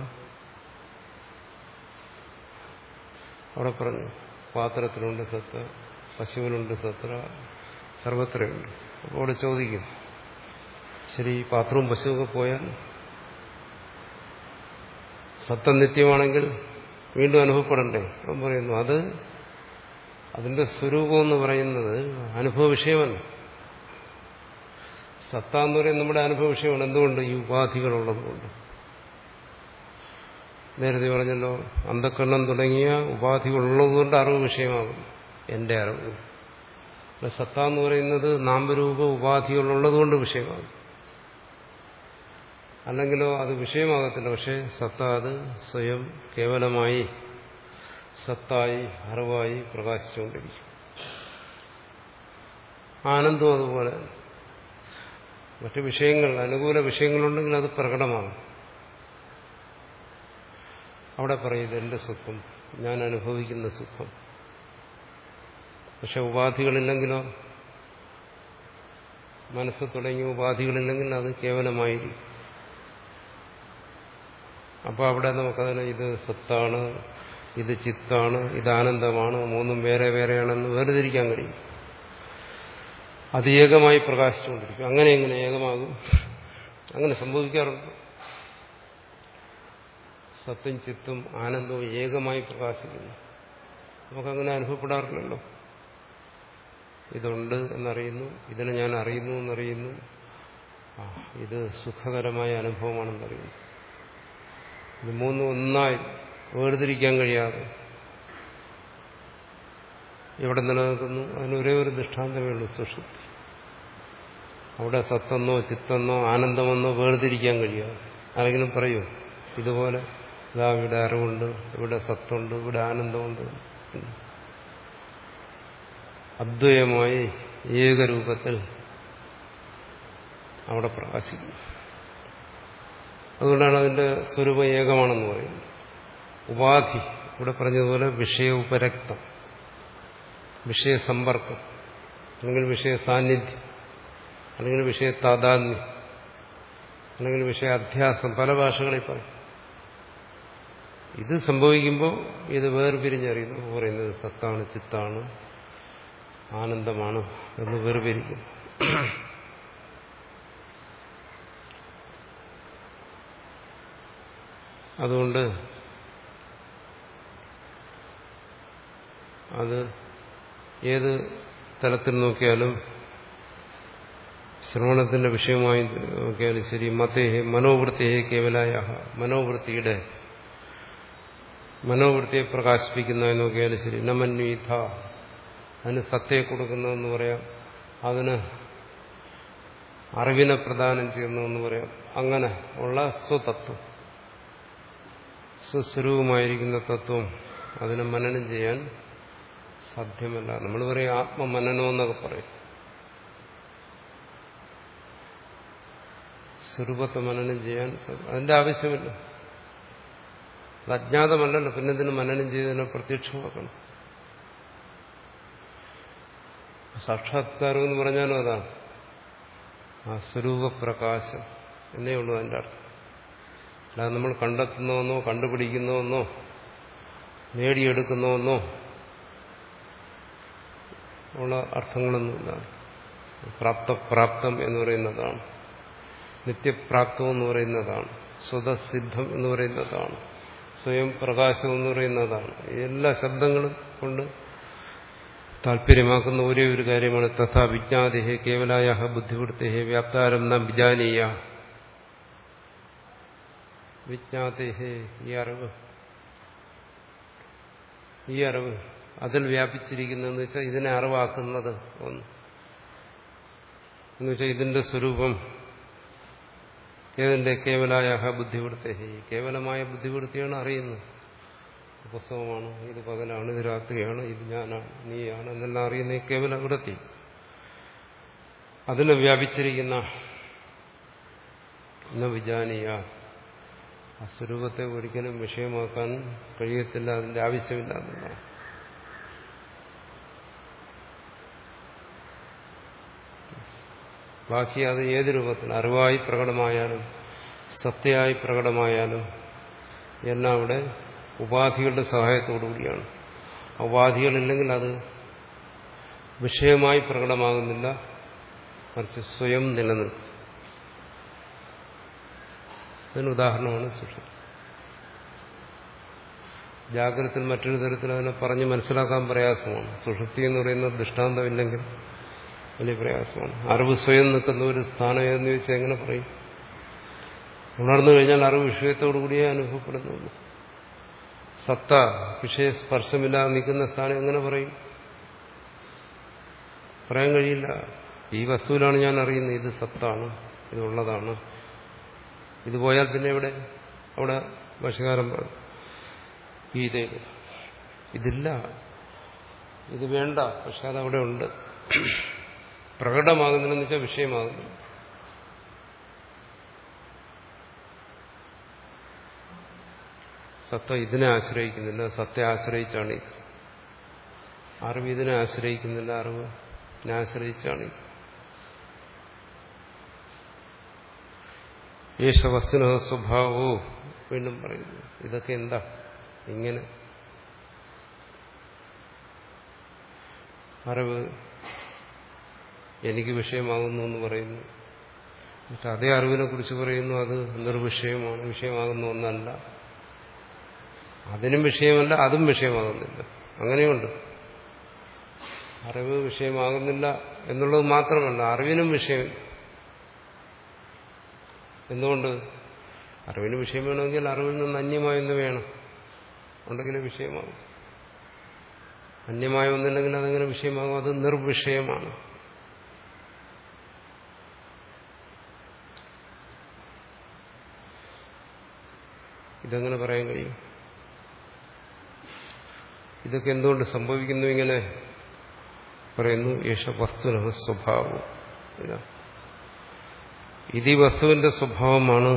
അവിടെ പറഞ്ഞു പാത്രത്തിലുണ്ട് സത്ത, പശുവിനുണ്ട് സത്ത, സർവത്രയുണ്ട്. അപ്പോൾ അവിടെ ചോദിക്കും ശരി പാത്രവും പശുവൊക്കെ പോയാൽ സത്ത നിത്യമാണെങ്കിൽ വീണ്ടും അനുഭവപ്പെടണ്ടേ? അപ്പം പറയുന്നു അത് അതിന്റെ സ്വരൂപം എന്ന് പറയുന്നത് അനുഭവ വിഷയമല്ല. സത്ത എന്ന് പറയുന്നത് നമ്മുടെ അനുഭവ വിഷയമാണ്. എന്തുകൊണ്ട്? ഈ ഉപാധികളുള്ളതുകൊണ്ട്. നേരത്തെ പറഞ്ഞല്ലോ അന്ധക്കരണം തുടങ്ങിയ ഉപാധികളുള്ളതുകൊണ്ട് അറിവ് വിഷയമാകും. എന്റെ അറിവ് സത്ത എന്ന് പറയുന്നത് നാമരൂപ ഉപാധികളുള്ളതുകൊണ്ട് വിഷയമാകും. അല്ലെങ്കിലോ അത് വിഷയമാകത്തില്ല. പക്ഷെ സത്ത അത് സ്വയം കേവലമായി സത്തായി അറിവായി പ്രകാശിച്ചുകൊണ്ടിരിക്കും. ആനന്ദം അതുപോലെ മറ്റു വിഷയങ്ങൾ അനുകൂല വിഷയങ്ങളുണ്ടെങ്കിൽ അത് പ്രകടമാകും. അവിടെ പറയുന്നത് എന്റെ സുഖം, ഞാൻ അനുഭവിക്കുന്ന സുഖം. പക്ഷെ ഉപാധികളില്ലെങ്കിലോ മനസ്സ് തുടങ്ങിയ ഉപാധികളില്ലെങ്കിൽ അത് കേവലമായിരിക്കും. അപ്പോൾ അവിടെ നമുക്കതിന് ഇത് സത്താണ്, ഇത് ചിത്താണ്, ഇത് ആനന്ദമാണ്, മൂന്നും വേറെ വേറെയാണെന്ന് വേർതിരിക്കാൻ കഴിയും. അത് ഏകമായി പ്രകാശിച്ചുകൊണ്ടിരിക്കും. അങ്ങനെ എങ്ങനെ ഏകമാകും? അങ്ങനെ സംഭവിക്കാറുണ്ട്. സത്തും ചിത്തും ആനന്ദവും ഏകമായി പ്രകാശിക്കുന്നു. നമുക്കങ്ങനെ അനുഭവപ്പെടാറില്ലല്ലോ. ഇതുണ്ട് എന്നറിയുന്നു, ഇതിനെ ഞാൻ അറിയുന്നു എന്നറിയുന്നു, ഇത് സുഖകരമായ അനുഭവമാണെന്നറിയുന്നു. ഇത് മൂന്നും ഒന്നായി വേർതിരിക്കാൻ കഴിയാതെ എവിടെ നിലനിൽക്കുന്നു? അതിന് ഒരേ ഒരു ദൃഷ്ടാന്തമേ ഉള്ളൂ, സുഷുപ്തി. അവിടെ സത്തെന്നോ ചിത്തെന്നോ ആനന്ദമെന്നോ വേർതിരിക്കാൻ കഴിയാതെ ആരെങ്കിലും പറയൂ ഇതുപോലെ ഇതാ ഇവിടെ അറിവുണ്ട്, ഇവിടെ സത്തുണ്ട്, ഇവിടെ ആനന്ദമുണ്ട്. അദ്വയമായി ഏകരൂപത്തിൽ അവിടെ പ്രകാശിക്കുന്നു. അതുകൊണ്ടാണ് അതിന്റെ സ്വരൂപം ഏകമാണെന്ന് പറയുന്നത്. ഉപാധി ഇവിടെ പറഞ്ഞതുപോലെ വിഷയ ഉപരക്തം, വിഷയസമ്പർക്കം, അല്ലെങ്കിൽ വിഷയ സാന്നിധ്യം, അല്ലെങ്കിൽ വിഷയ താതാത്മ്യം, അല്ലെങ്കിൽ വിഷയ അധ്യാസം, പല ഭാഷകളിൽ പറയും. ഇത് സംഭവിക്കുമ്പോൾ ഇത് വേർപിരിഞ്ഞറിയുന്നു. പറയുന്നത് സത്താണ്, ചിത്താണ്, ആനന്ദമാണ് എന്ന് വേർപിരിക്കും. അതുകൊണ്ട് അത് ഏത് തലത്തിൽ നോക്കിയാലും ശ്രവണത്തിന്റെ വിഷയമായി നോക്കിയാലും ശരി, മതേഹേ മനോവൃത്തിയെ കേവലായ മനോവൃത്തിയുടെ മനോവൃത്തിയെ പ്രകാശിപ്പിക്കുന്നതായി നോക്കിയാലും ശരി, നമന്വീഥ അതിന് സത്തയെ കൊടുക്കുന്നതെന്ന് പറയാം, അതിന് അറിവിനെ പ്രദാനം ചെയ്യുന്നതെന്ന് പറയാം. അങ്ങനെ ഉള്ള സ്വതത്വം, സ്വസ്വരൂപമായിരിക്കുന്ന തത്വം അതിനെ മനനം ചെയ്യാൻ സാധ്യമല്ല. നമ്മൾ പറയും ആത്മമനനമെന്നൊക്കെ പറയും. സ്വരൂപത്തെ മനനം ചെയ്യാൻ അതിന്റെ ആവശ്യമില്ല. അത് അജ്ഞാതമല്ലല്ലോ, പിന്നെ ഇതിന് മനനം ചെയ്തതിനെ പ്രത്യക്ഷമാക്കണം. സാക്ഷാത്കാരം എന്ന് പറഞ്ഞാലും അതാണ് ആ സ്വരൂപപ്രകാശം എന്നേ ഉള്ളൂ അതിൻ്റെ അർത്ഥം. അല്ലാതെ നമ്മൾ കണ്ടെത്തുന്നതെന്നോ കണ്ടുപിടിക്കുന്നതെന്നോ നേടിയെടുക്കുന്നതെന്നോ ഉള്ള അർത്ഥങ്ങളൊന്നുമില്ല. പ്രാപ്തപ്രാപ്തം എന്ന് പറയുന്നതാണ്, നിത്യപ്രാപ്തം എന്ന് പറയുന്നതാണ്, സ്വതസിദ്ധം എന്ന് പറയുന്നതാണ്, സ്വയം പ്രകാശം എന്ന് പറയുന്നതാണ്. എല്ലാ ശബ്ദങ്ങളും കൊണ്ട് താല്പര്യമാക്കുന്ന ഒരേ ഒരു കാര്യമാണ് തഥാ വിജ്ഞാതിഹേ കേവലായ ബുദ്ധിവൃത്തിഹേ വ്യാപ്താരം ന വിജാനീയ. വിജ്ഞാതിഹേ ഈ അറിവ്, ഈ അറിവ് അതിൽ വ്യാപിച്ചിരിക്കുന്നതെന്ന് വെച്ചാൽ ഇതിനെ അറിവാക്കുന്നത് ഒന്ന് എന്ന് വെച്ചാൽ ഇതിന്റെ സ്വരൂപം ഏതിന്റെ കേവലായ ബുദ്ധിവൃത്തി, കേവലമായ ബുദ്ധിവൃത്തിയാണ് അറിയുന്നത്. പുസ്തകമാണ്, ഇത് പകലാണ്, ഇത് രാത്രിയാണ്, ഇത് ഞാനാണ്, നീയാണ് എന്നെല്ലാം അറിയുന്ന കേവലം അവിടെത്തി അതിനെ വ്യാപിച്ചിരിക്കുന്ന എന്ന വിജാനീയ ആ സ്വരൂപത്തെ ഒരിക്കലും വിഷയമാക്കാൻ കഴിയത്തില്ല, അതിന്റെ ആവശ്യമില്ല എന്നുള്ളതാണ്. ബാക്കി അത് ഏത് രൂപത്തിൽ അറിവായി പ്രകടമായാലും സത്യമായി പ്രകടമായാലും എല്ലാം അവിടെ ഉപാധികളുടെ സഹായത്തോടുകൂടിയാണ്. ഉപാധികളില്ലെങ്കിൽ അത് വിഷയമായി പ്രകടമാകുന്നില്ല, മറിച്ച് സ്വയം നിലനിൽക്കും. അതിന് ഉദാഹരണമാണ് സുഷുപ്തി. ജാഗ്രതത്തിൽ മറ്റൊരു തരത്തിൽ അതിനെ പറഞ്ഞ് മനസ്സിലാക്കാൻ പ്രയാസമാണ്. സുഷുപ്തി എന്ന് പറയുന്ന ദൃഷ്ടാന്തമില്ലെങ്കിൽ വലിയ പ്രയാസമാണ്. അറിവ് സ്വയം നിൽക്കുന്ന ഒരു സ്ഥാനം ഏതെന്ന് ചോദിച്ചാൽ എങ്ങനെ പറയും? ഉണർന്നു കഴിഞ്ഞാൽ അറിവ് വിഷയത്തോടുകൂടിയേ അനുഭവപ്പെടുന്നുള്ളൂ. സത്ത വിഷയസ്പർശമില്ലാതെ നിൽക്കുന്ന സ്ഥാനം എങ്ങനെ പറയും? പറയാൻ കഴിയില്ല. ഈ വസ്തുവിലാണ് ഞാൻ അറിയുന്നത്, ഇത് സത്താണ്, ഇതുള്ളതാണ്. ഇത് പോയാൽ പിന്നെ എവിടെ? അവിടെ ഭാഷ്യകാരൻ പറഞ്ഞു ഗീതയിൽ ഇതില്ല, ഇത് വേണ്ട, പക്ഷെ അതവിടെ ഉണ്ട്. പ്രകടമാകുന്നില്ലെന്ന് വെച്ചാൽ വിഷയമാകുന്നു. സത്ത ഇതിനെ ആശ്രയിക്കുന്നില്ല, സത്തെ ആശ്രയിച്ചാണ് ഇത്. അറിവ് ഇതിനെ ആശ്രയിക്കുന്നില്ല, അറിവിനെ ആശ്രയിച്ചാണ് ഇത്. യേശ വസ്തുന സ്വഭാവോ വീണ്ടും പറയുന്നു. ഇതൊക്കെ എന്താ ഇങ്ങനെ? അറിവ് എനിക്ക് വിഷയമാകുന്നു എന്ന് പറയുന്നു, പക്ഷെ അതേ അറിവിനെ കുറിച്ച് പറയുന്നു അത് നിർവിഷയമാണ്, വിഷയമാകുന്ന ഒന്നല്ല. അതിനും വിഷയമല്ല, അതും വിഷയമാകുന്നില്ല. അങ്ങനെയുണ്ട്. അറിവ് വിഷയമാകുന്നില്ല എന്നുള്ളത് മാത്രമല്ല, അറിവിനും വിഷയം. എന്തുകൊണ്ട്? അറിവിന് വിഷയം വേണമെങ്കിൽ അറിവിൽ നിന്ന് അന്യമായൊന്ന് വേണം, ഉണ്ടെങ്കിലേ വിഷയമാകും. അന്യമായ ഒന്നുണ്ടെങ്കിൽ അതെങ്ങനെ വിഷയമാകും? അത് നിർവിഷയമാണ്. ഇതെങ്ങനെ പറയാൻ കഴിയും? ഇതൊക്കെ എന്തുകൊണ്ട് സംഭവിക്കുന്നു? ഇങ്ങനെ പറയുന്നു. യേശ വസ്തുന സ്വഭാവം. ഇതാ ഇത് ഈ വസ്തുവിന്റെ സ്വഭാവമാണ്.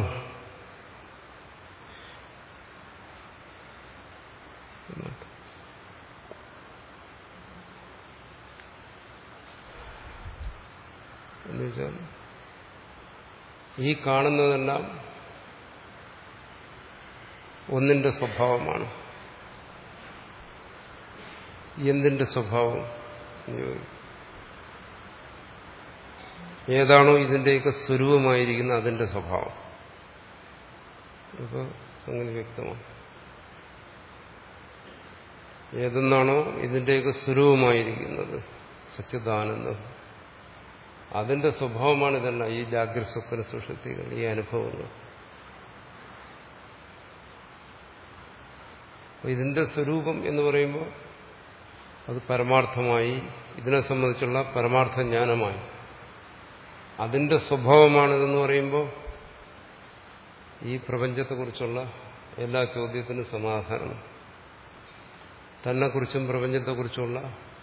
എന്നുവെച്ചാൽ ഈ കാണുന്നതെല്ലാം ഒന്നിന്റെ സ്വഭാവമാണ്. എന്തിന്റെ സ്വഭാവം? ഏതാണോ ഇതിന്റെയൊക്കെ സ്വരൂപമായിരിക്കുന്ന അതിന്റെ സ്വഭാവം. ഇപ്പോൾ സംഗതി വ്യക്തമാണ്. ഏതെന്നാണോ ഇതിന്റെയൊക്കെ സ്വരൂപമായിരിക്കുന്നത്, സച്ചിദാനന്ദം, അതിന്റെ സ്വഭാവമാണ് ഇതെല്ലാം. ഈ ജാഗ്രത സ്വപ്ന സുഷുപ്തികൾ, ഈ അനുഭവങ്ങൾ. ഇതിന്റെ സ്വരൂപം എന്ന് പറയുമ്പോൾ അത് പരമാർത്ഥമായി, ഇതിനെ സംബന്ധിച്ചുള്ള പരമാർത്ഥ ജ്ഞാനമായി. അതിന്റെ സ്വഭാവമാണിതെന്ന് പറയുമ്പോൾ ഈ പ്രപഞ്ചത്തെക്കുറിച്ചുള്ള എല്ലാ ചോദ്യത്തിനും സമാധാനം, തന്നെക്കുറിച്ചും പ്രപഞ്ചത്തെക്കുറിച്ചുള്ള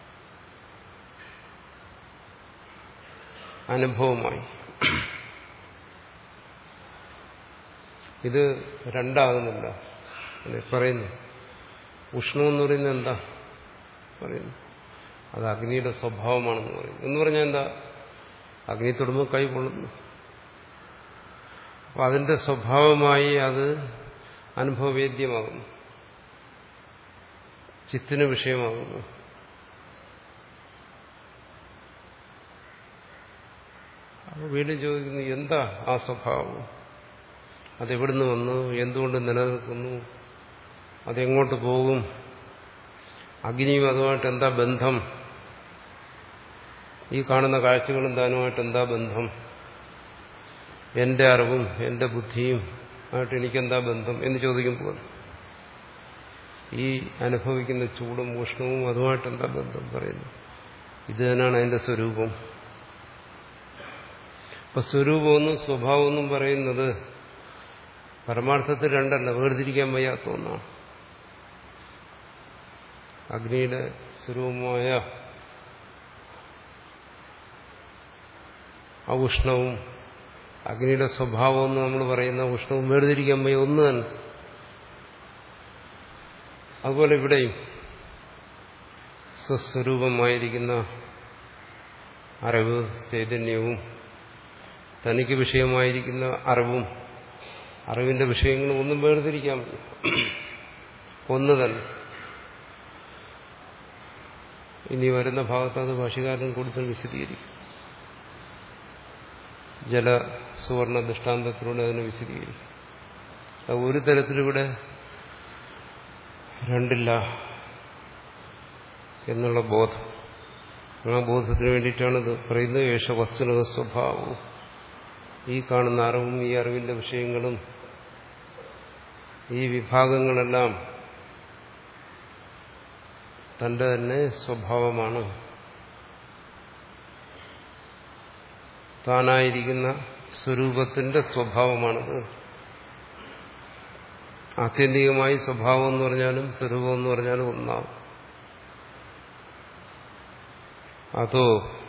അനുഭവമായി. ഇത് രണ്ടാകുന്നില്ല പറയുന്നു. ഉഷ്ണം എന്ന് പറയുന്നത് എന്താ പറയുന്നു? അത് അഗ്നിയുടെ സ്വഭാവമാണെന്ന് പറയുന്നു. എന്ന് പറഞ്ഞാൽ എന്താ? അഗ്നി തൊടുമ്പോൾ കൈ പൊള്ളുന്നു. അപ്പൊ അതിന്റെ സ്വഭാവമായി അത് അനുഭവവേദ്യമാകുന്നു, ചിത്തിന് വിഷയമാകുന്നു. അപ്പൊ വീണ്ടും ചോദിക്കുന്നു, എന്താ ആ സ്വഭാവം? അതെവിടുന്ന് വന്നു? എന്തുകൊണ്ട് നിലനിൽക്കുന്നു? അതെങ്ങോട്ട് പോകും? അഗ്നിയും അതുമായിട്ട് എന്താ ബന്ധം? ഈ കാണുന്ന കാഴ്ചകളും താനുമായിട്ട് എന്താ ബന്ധം? എന്റെ അറിവും എന്റെ ബുദ്ധിയും ആയിട്ട് എനിക്കെന്താ ബന്ധം എന്ന് ചോദിക്കുമ്പോൾ ഈ അനുഭവിക്കുന്ന ചൂടും ഉഷ്ണവും അതുമായിട്ട് എന്താ ബന്ധം പറയുന്നു? ഇത് തന്നെയാണ് അതിന്റെ സ്വരൂപം. അപ്പൊ സ്വരൂപമെന്നും സ്വഭാവമെന്നും പറയുന്നത് പരമാർത്ഥത്തിൽ രണ്ടല്ല, വേർതിരിക്കാൻ വയ്യാത്ത ഒന്നാണ്. അഗ്നിയുടെ സ്വരൂപമായ ആ ഉഷ്ണവും അഗ്നിയുടെ സ്വഭാവം എന്ന് നമ്മൾ പറയുന്ന ഉഷ്ണവും വേർതിരിക്കാൻ പോയി ഒന്ന് തന്നെ. അതുപോലെ ഇവിടെയും സ്വസ്വരൂപമായിരിക്കുന്ന അറിവ് ചൈതന്യവും തനിക്ക് വിഷയമായിരിക്കുന്ന അറിവും അറിവിന്റെ വിഷയങ്ങളും ഒന്നും വേർതിരിക്കാൻ ഒന്ന് തന്നെ. ഇനി വരുന്ന ഭാഗത്ത് അത് ഭാഷ്യകാരൻ കൂടുതൽ വിശദീകരിക്കും. ജല സുവർണ ദൃഷ്ടാന്തത്തിലൂടെ അതിനെ വിശദീകരിക്കും. ഒരു തരത്തിലിവിടെ രണ്ടില്ല എന്നുള്ള ബോധം, ആ ബോധത്തിന് വേണ്ടിയിട്ടാണ് ഇത് പറയുന്നത്. യേശ വസ്തുനക സ്വഭാവവും, ഈ കാണുന്ന അറിവും ഈ അറിവിന്റെ വിഷയങ്ങളും ഈ വിഭാഗങ്ങളെല്ലാം തന്റെ തന്നെ സ്വഭാവമാണ്. താനായിരിക്കുന്ന സ്വരൂപത്തിന്റെ സ്വഭാവമാണത്. ആത്യന്തികമായി സ്വഭാവം എന്ന് പറഞ്ഞാലും സ്വരൂപം എന്ന് പറഞ്ഞാലും ഒന്നാവും. അതോ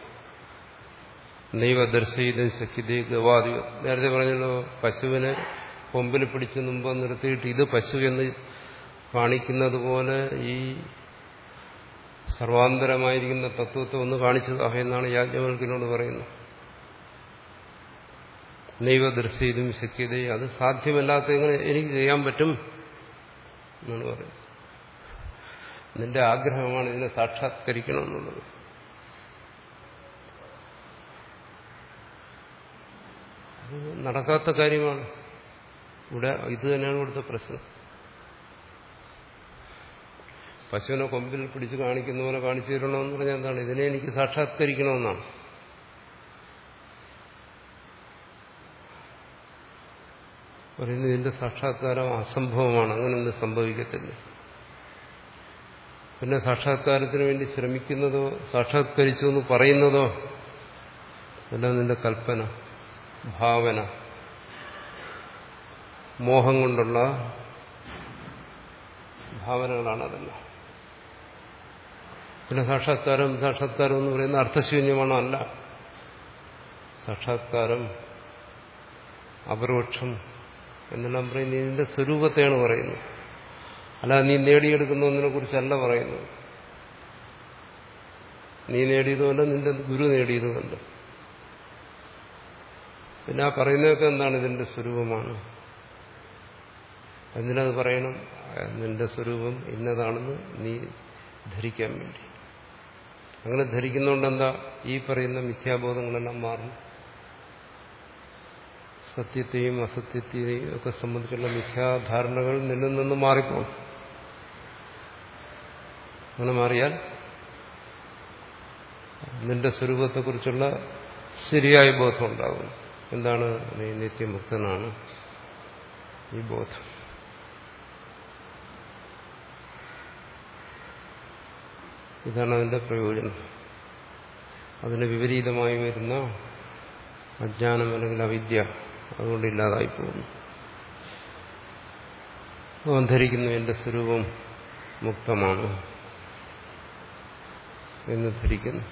നൈവ ദർശയിലും സഖ്യതേ ഗവാദി. നേരത്തെ പറഞ്ഞല്ലോ, പശുവിനെ കൊമ്പിൽ പിടിച്ച് മുമ്പ് നിർത്തിയിട്ട് ഇത് പശു എന്ന് കാണിക്കുന്നത് പോലെ ഈ സർവാന്തരമായിരിക്കുന്ന തത്വത്തെ ഒന്ന് കാണിച്ചതാ എന്നാണ് യാജ്ഞവൽക്യനോട് പറയുന്നത്. നൈവ ദർശയിലും സഖ്യത, അത് സാധ്യമല്ലാത്ത എങ്ങനെ എനിക്ക് ചെയ്യാൻ പറ്റും എന്നാണ് പറയുന്നത്. നിന്റെ ആഗ്രഹമാണ് ഇതിനെ സാക്ഷാത്കരിക്കണം എന്നുള്ളത്. നടക്കാത്ത കാര്യമാണ്. ഇവിടെ ഇത് തന്നെയാണ് ഇവിടുത്തെ പ്രശ്നം. പശുവിനെ കൊമ്പിൽ പിടിച്ച് കാണിക്കുന്ന പോലെ കാണിച്ചു തരണമെന്ന് പറഞ്ഞാൽ എന്താണ്? ഇതിനെ എനിക്ക് സാക്ഷാത്കരിക്കണമെന്നാണ്. പറയുന്നത് ഇതിന്റെ സാക്ഷാത്കാരം അസംഭവമാണ്, അങ്ങനെയൊന്നും സംഭവിക്കത്തില്ല. പിന്നെ സാക്ഷാത്കാരത്തിന് വേണ്ടി ശ്രമിക്കുന്നതോ സാക്ഷാത്കരിച്ചു എന്ന് പറയുന്നതോ എല്ലാം നിന്റെ കൽപ്പന, ഭാവന, മോഹം കൊണ്ടുള്ള ഭാവനകളാണ് അതെല്ലാം. പിന്നെ സാക്ഷാത്കാരം സാക്ഷാത്കാരം എന്ന് പറയുന്ന അർത്ഥശൂന്യമാണോ? അല്ല. സാക്ഷാത്കാരം, അപരോക്ഷം എന്നെല്ലാം പറയുന്നത് ഇതിന്റെ സ്വരൂപത്തെയാണ് പറയുന്നത്. അല്ല നീ നേടിയെടുക്കുന്ന ഒന്നിനെ കുറിച്ചല്ല പറയുന്നത്. നീ നേടിയതുമല്ല, നിന്റെ ഗുരു നേടിയതുമല്ല. പിന്നെ ആ പറയുന്നതൊക്കെ എന്താണ്? ഇതിന്റെ സ്വരൂപമാണ്. എന്തിനത് പറയണം? നിന്റെ സ്വരൂപം ഇന്നതാണെന്ന് നീ ധരിക്കാൻ വേണ്ടി. അങ്ങനെ ധരിക്കുന്നതുകൊണ്ട് എന്താ? ഈ പറയുന്ന മിഥ്യാബോധങ്ങളെല്ലാം മാറും. സത്യത്തെയും അസത്യത്തെയും ഒക്കെ സംബന്ധിച്ചുള്ള മിഥ്യാധാരണകൾ നിന്നിൽ നിന്ന് മാറിപ്പോകും. അങ്ങനെ മാറിയാൽ നിന്റെ സ്വരൂപത്തെക്കുറിച്ചുള്ള ശരിയായ ബോധം ഉണ്ടാകും. എന്താണ്? നീ നിത്യമുക്തനാണ്. ഈ ബോധം ഇതാണ് അതിന്റെ പ്രയോജനം. അതിന് വിപരീതമായി വരുന്ന അജ്ഞാനം അല്ലെങ്കിൽ അവിദ്യ അതുകൊണ്ട് ഇല്ലാതായി പോകുന്നു. അവൻ ധരിക്കുന്നു എന്റെ സ്വരൂപം മുക്തമാണ് എന്ന് ധരിക്കുന്നു.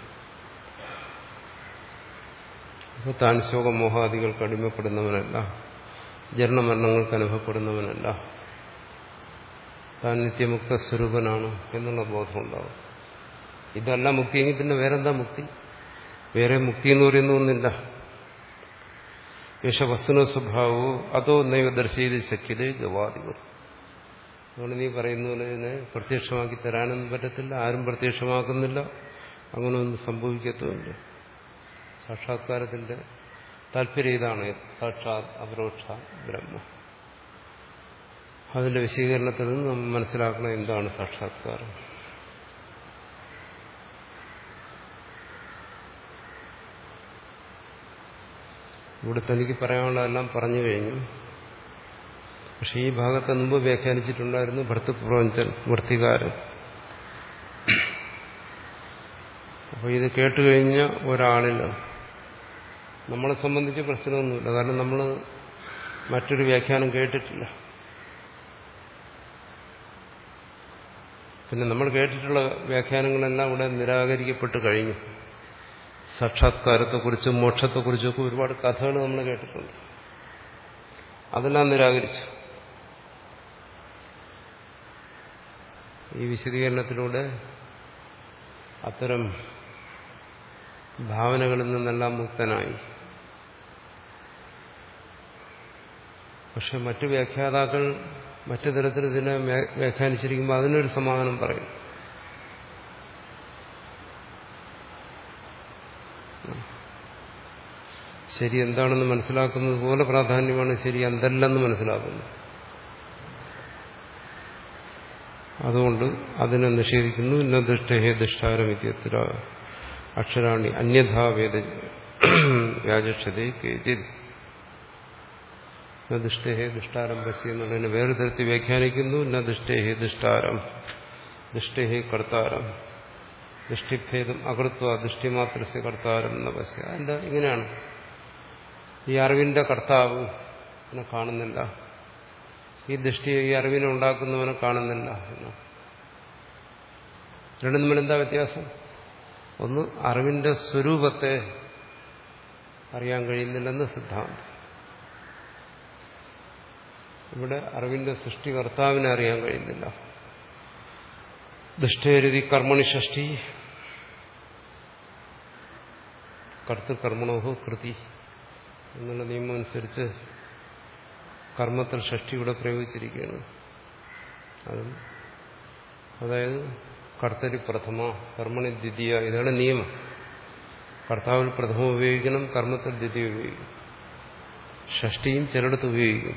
അപ്പോൾ താൻ ശോകമോഹാദികൾക്ക് അടിമപ്പെടുന്നവനല്ല, ജനനമരണങ്ങൾക്ക് അനുഭവപ്പെടുന്നവനല്ല, താൻ നിത്യമുക്ത സ്വരൂപനാണ് എന്നുള്ള ബോധമുണ്ടാവും. ഇതല്ല മുക്തിയെങ്കിൽ പിന്നെ വേറെന്താ മുക്തി? വേറെ മുക്തി എന്ന് പറയുന്ന ഒന്നില്ല. യശവസ്തുന സ്വഭാവവും അതോ നൈവ ദർശയിത് ശക്യത ഗവാദികൾ. അതുകൊണ്ട് നീ പറയുന്ന പോലെ ഇതിനെ പ്രത്യക്ഷമാക്കി തരാനൊന്നും പറ്റത്തില്ല, ആരും പ്രത്യക്ഷമാക്കുന്നില്ല, അങ്ങനെയൊന്നും സംഭവിക്കത്തുമില്ല. സാക്ഷാത്കാരത്തിന്റെ താല്പര്യം ഇതാണ്, സാക്ഷാത് അപരോക്ഷ ബ്രഹ്മ. അതിന്റെ വിശദീകരണത്തിൽ നിന്ന് നമ്മൾ മനസ്സിലാക്കണം എന്താണ് സാക്ഷാത്കാരം. ഇവിടെ തനിക്ക് പറയാനുള്ളതെല്ലാം പറഞ്ഞു കഴിഞ്ഞു. പക്ഷെ ഈ ഭാഗത്ത് മുമ്പ് വ്യാഖ്യാനിച്ചിട്ടുണ്ടായിരുന്നു ഭർത്തൃപ്രപഞ്ചൻ, വൃത്തികാരൻ. അപ്പോൾ ഇത് കേട്ടുകഴിഞ്ഞ ഒരാളിൽ നമ്മളെ സംബന്ധിച്ച് പ്രശ്നമൊന്നുമില്ല. കാരണം നമ്മൾ മറ്റൊരു വ്യാഖ്യാനം കേട്ടിട്ടില്ല. പിന്നെ നമ്മൾ കേട്ടിട്ടുള്ള വ്യാഖ്യാനങ്ങളെല്ലാം ഇവിടെ നിരാകരിക്കപ്പെട്ട് കഴിഞ്ഞു. സാക്ഷാത്കാരത്തെക്കുറിച്ചും മോക്ഷത്തെക്കുറിച്ചും ഒക്കെ ഒരുപാട് കഥകൾ നമ്മൾ കേട്ടിട്ടുണ്ട്. അതെല്ലാം നിരാകരിച്ചു. ഈ വിശദീകരണത്തിലൂടെ അത്തരം ഭാവനകളിൽ നിന്നെല്ലാം മുക്തനായി. പക്ഷെ മറ്റു വ്യാഖ്യാതാക്കൾ മറ്റു തരത്തിൽ ഇതിനെ വ്യാഖ്യാനിച്ചിരിക്കുമ്പോൾ അതിനൊരു സമാധാനം പറയും. ശരി എന്താണെന്ന് മനസ്സിലാക്കുന്നത് പോലെ പ്രാധാന്യമാണ് ശരി എന്തല്ലെന്ന് മനസ്സിലാക്കുന്നത്. അതുകൊണ്ട് അതിനെ നിഷേധിക്കുന്നു. ഇന്ന ദുഷ്ടഹേ ദുഷ്ടാരം ഇത്യത്ര അക്ഷരാണി അന്യഥാ വേദ വ്യാചക്ഷതേ കേചിത്. ന ദുഷ്ടഹേ ദുഷ്ടാരം പശ്യ എന്നുള്ളതിനെ വേറെ തരത്തിൽ വ്യാഖ്യാനിക്കുന്നു. ന ദുഷ്ടഹേ ദുഷ്ടാരം ദുഷ്ടഹേ കർത്താരം ദൃഷ്ടിഭേദം അകൃത്വ ദൃഷ്ടി മാത്രസ്യ കർത്താരം എന്ന പശ്യ. അതിന്റെ ഇങ്ങനെയാണ്, ഈ അറിവിന്റെ കർത്താവ് എന്നെ കാണുന്നില്ല, ഈ ദൃഷ്ടിയെ ഈ അറിവിനെ ഉണ്ടാക്കുന്നവനെ കാണുന്നില്ല എന്ന്. രണ്ടും തമ്മിൽ എന്താ വ്യത്യാസം? ഒന്ന്, അറിവിന്റെ സ്വരൂപത്തെ അറിയാൻ കഴിയുന്നില്ലെന്ന് സിദ്ധാന്തം. ഇവിടെ അറിവിന്റെ സൃഷ്ടികർത്താവിനെ അറിയാൻ കഴിയുന്നില്ല. ദുഷ്ടേരുതി കർമ്മണി ഷഷ്ടി കർത്തൃകർമ്മണോഹോ കൃതി എന്നുള്ള നിയമം അനുസരിച്ച് കർമ്മത്തിൽ ഷഷ്ടി ഇവിടെ പ്രയോഗിച്ചിരിക്കുകയാണ്. അതും അതായത് കർത്തരി പ്രഥമ കർമ്മണി ദ്വിതീയ, ഇതാണ് നിയമം. കർത്താവിൽ പ്രഥമം ഉപയോഗിക്കണം, കർമ്മത്തിൽ ദ്വിതീയ ഉപയോഗിക്കും. ഷഷ്ടിയും ചിലയിടത്ത് ഉപയോഗിക്കും,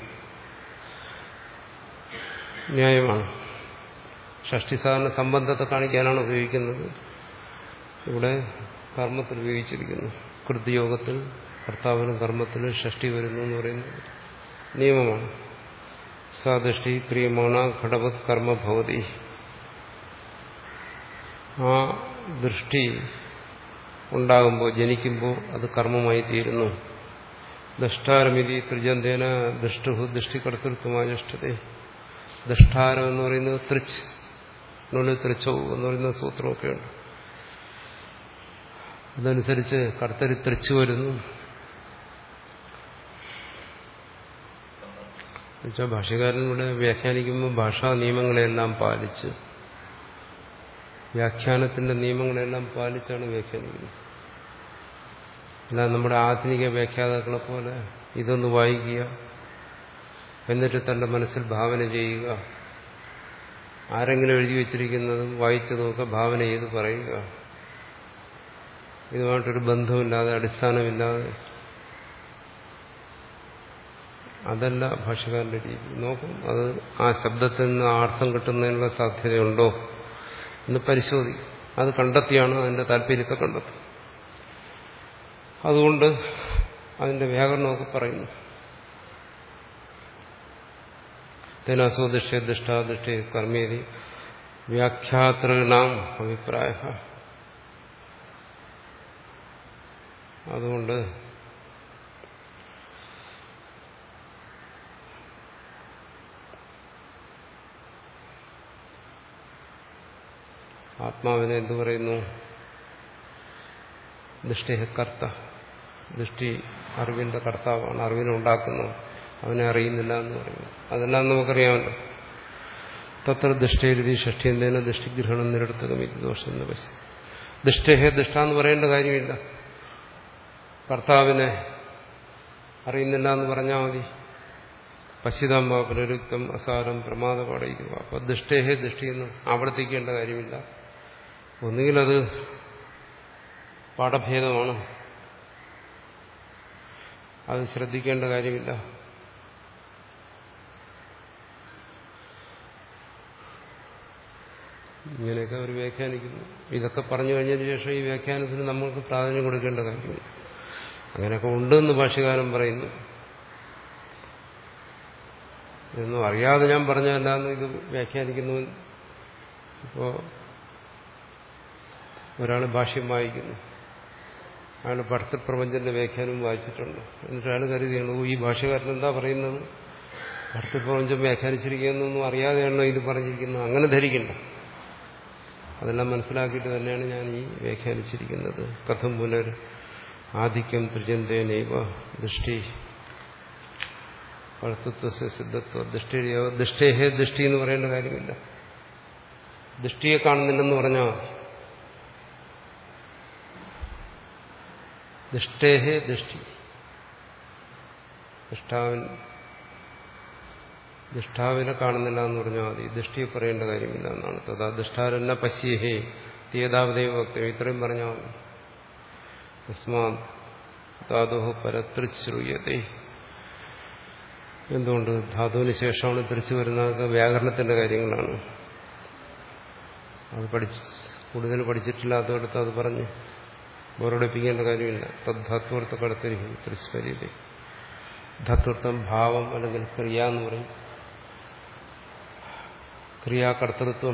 ന്യായമാണ്. ഷഷ്ടി സാധാരണ സംബന്ധത്തെ കാണിക്കാനാണ് ഉപയോഗിക്കുന്നത്. ഇവിടെ കർമ്മത്തിൽ ഉപയോഗിച്ചിരിക്കുന്നു. കൃത്യയോഗത്തിൽ കർത്താവിനും കർമ്മത്തിനും ഷഷ്ടി വരുന്നു എന്ന് പറയുന്നത് നിയമമാണ്. സാദൃഷ്ടി ക്രിയമാണ ഘടവത് കർമ്മ ഭവതി. ആ ദൃഷ്ടി ഉണ്ടാകുമ്പോൾ, ജനിക്കുമ്പോൾ അത് കർമ്മമായി തീരുന്നു. ദഷ്ടാരമിതി ത്രിജന്തേന ദൃഷ്ടു ദൃഷ്ടികർത്തൃത്വമാചഷ്ടതേ. ദഷ്ടാരം എന്ന് പറയുന്നത് തൃച്ച്, നുള്ളിൽ തൃച്ചോ എന്ന് പറയുന്ന സൂത്രമൊക്കെയുണ്ട്. അതനുസരിച്ച് കർത്തരി തൃച്ചു വരുന്നു. എന്നുവെച്ചാൽ ഭാഷകാരൻ ഇവിടെ വ്യാഖ്യാനിക്കുമ്പോൾ ഭാഷാ നിയമങ്ങളെല്ലാം പാലിച്ച്, വ്യാഖ്യാനത്തിന്റെ നിയമങ്ങളെല്ലാം പാലിച്ചാണ് വ്യാഖ്യാനിക്കുന്നത്. അല്ല നമ്മുടെ ആധുനിക വ്യാഖ്യാതാക്കളെ പോലെ ഇതൊന്ന് വായിക്കുക, എന്നിട്ട് തന്റെ മനസ്സിൽ ഭാവന ചെയ്യുക, ആരെങ്കിലും എഴുതി വച്ചിരിക്കുന്നതും വായിച്ചു നോക്കുക, ഭാവന ചെയ്ത് പറയുക, ഇതുമായിട്ടൊരു ബന്ധമില്ലാതെ അടിസ്ഥാനമില്ലാതെ, അതല്ല ഭാഷകാരന്റെ രീതി. നോക്കും അത് ആ ശബ്ദത്തിൽ നിന്ന് ആ അർത്ഥം കിട്ടുന്നതിനുള്ള സാധ്യതയുണ്ടോ എന്ന് പരിശോധിക്കും. അത് കണ്ടെത്തിയാണ് അതിന്റെ താല്പര്യത്തെ കണ്ടെത്തും. അതുകൊണ്ട് അതിന്റെ വ്യാകരണമൊക്കെ പറയുന്നു. തേനാസോ ദൃഷ്ടി ദൃഷ്ടാദൃഷ്ടി കർമ്മേതി വ്യാഖ്യാതൃണാം അഭിപ്രായ. അതുകൊണ്ട് ആത്മാവിനെ എന്തു പറയുന്നു? ദൃഷ്ടി കർത്ത, ദൃഷ്ടി അറിവിന്റെ കർത്താവാണ്, അറിവിനെ ഉണ്ടാക്കുന്നു, അവനെ അറിയുന്നില്ല എന്ന് പറയുന്നു. അതെല്ലാം നമുക്കറിയാമല്ലോ. തത്ര ദൃഷ്ടേരുതി ഷഷ്ടിയന്തേന ദൃഷ്ടിഗ്രഹണം നിരർത്ഥകമിതി ദോഷം എന്ന് പശ്യ. ദൃഷ്ടേഹ ദൃഷ്ട എന്ന് പറയേണ്ട കാര്യമില്ല, കർത്താവിനെ അറിയുന്നില്ല എന്ന് പറഞ്ഞാൽ മതി. പശ്യതാമ്പ പുനരുക്തം അസാരം പ്രമാദപാടയിക്കുക. അപ്പൊ ദൃഷ്ടേഹേ ദൃഷ്ടിയെന്ന് ആവർത്തിക്കേണ്ട കാര്യമില്ല. ഒന്നുകിൽ അത് പാഠഭേദമാണ്, അത് ശ്രദ്ധിക്കേണ്ട കാര്യമില്ല. ഇങ്ങനെയൊക്കെ അവർ വ്യാഖ്യാനിക്കുന്നു. ഇതൊക്കെ പറഞ്ഞു കഴിഞ്ഞതിന് ശേഷം ഈ വ്യാഖ്യാനത്തിന് നമ്മൾക്ക് പ്രാധാന്യം കൊടുക്കേണ്ട കാര്യമില്ല. അങ്ങനെയൊക്കെ ഉണ്ടെന്ന് ഭാഷ്യകാരൻ പറയുന്നു. ഇതൊന്നും അറിയാതെ ഞാൻ പറഞ്ഞതല്ലാന്ന് ഇത് വ്യാഖ്യാനിക്കുന്നു. ഇപ്പോൾ ഒരാൾ ഭാഷ്യം വായിക്കുന്നു, അയാൾ ഭർത്തൃപ്രപഞ്ചന്റെ വ്യാഖ്യാനം വായിച്ചിട്ടുണ്ട്. എന്നിട്ട് അയാൾ കരുതിയാണ് ഈ ഭാഷ്യകാരൻ എന്താ പറയുന്നത്, ഭർത്തൃപ്രപഞ്ചം വ്യാഖ്യാനിച്ചിരിക്കുന്നൊന്നും അറിയാതെയാണോ ഇത് പറഞ്ഞിരിക്കുന്നത്, അങ്ങനെ ധരിക്കണ്ട. അതെല്ലാം മനസ്സിലാക്കിയിട്ട് തന്നെയാണ് ഞാൻ ഈ വ്യാഖ്യാനിച്ചിരിക്കുന്നത്. കഥം പുനർ ആധിക്യം ത്രിചന്തേനൈവ ദൃഷ്ടി കർത്തൃത്വ സിദ്ധത്വ ദൃഷ്ടി ദൃഷ്ടേഹേ ദൃഷ്ടി എന്ന് പറയേണ്ട കാര്യമില്ല. ദൃഷ്ടിയെ കാണുന്നില്ലെന്ന് പറഞ്ഞാൽ ദൃഷ്ടേഹേ ദൃഷ്ടി ദൃഷ്ടാവിൻ ദൃഷ്ടാവിനെ കാണുന്നില്ല എന്ന് പറഞ്ഞാൽ മതി. ദൃഷ്ടിയെ പറയേണ്ട കാര്യമില്ല എന്നാണ്. തഥാ ദൃഷ്ടാരെന്ന പശ്യേഹേ തീയതാവതേവ വക്തം ഇത്രയും പറഞ്ഞാൽ മതി. തസ്മാത് ധാതുഃ പരതൃശ്രൂയതേ. എന്തുകൊണ്ട്? ധാതുവിന് ശേഷമാണ് തിരിച്ചു വരുന്നതൊക്കെ വ്യാകരണത്തിന്റെ കാര്യങ്ങളാണ്. അത് പഠിച്ച് കൂടുതൽ പഠിച്ചിട്ടില്ലാത്തടത്ത് അത് പറഞ്ഞ് ബോറടിപ്പിക്കേണ്ട കാര്യമില്ല. തദ്ധാത്വർത്ഥ കടത്തിരിക്കും തൃസ്വരീതി. ധാത്വർത്ഥം ഭാവം അല്ലെങ്കിൽ ക്രിയ എന്ന് പറയും. ക്രിയാകർത്തൃത്വം,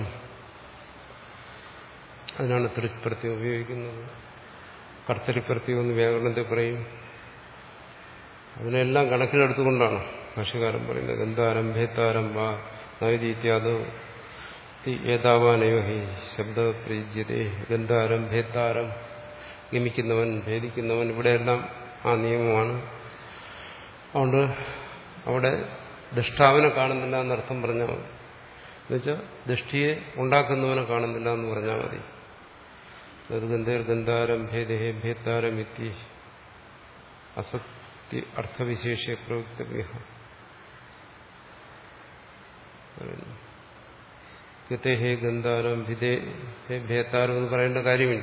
അതിനാണ് തൃപ്രത്യം ഉപയോഗിക്കുന്നത്. കർത്തരിപ്രത്യം എന്ന് വ്യാകരണത്തെ പറയും. അതിനെല്ലാം കണക്കിലെടുത്തുകൊണ്ടാണ് ഭാഷ്യകാരൻ പറയുന്നത്. ഗന്ധാരംഭേത്താരം വാ നൈതീത്യാദോ ഏതാവാനയോ ഹി ശബ്ദ പ്രയുജ്യതേ. ഗന്ധാരം ഭേത്താരം, ഗമിക്കുന്നവൻ ഭേദിക്കുന്നവൻ, ഇവിടെയെല്ലാം ആ നിയമമാണ്. അതുകൊണ്ട് അവിടെ ദൃഷ്ടാവിനെ കാണുന്നില്ല എന്നർത്ഥം പറഞ്ഞാൽ മതി. എന്നുവെച്ചാൽ ദൃഷ്ടിയെ ഉണ്ടാക്കുന്നവനെ കാണുന്നില്ല എന്ന് പറഞ്ഞാൽ മതി. ഗന്ധേർ ഗന്ധാരം ഭേദഹേ ഭേത്താരം ഇത്തി അസക്തി അർത്ഥവിശേഷ പ്രവക്തവ്യ. ഗതേഹേ ഗന്ധാരം ഭിതേ ഭേത്താരം എന്ന് പറയേണ്ട കാര്യമില്ല.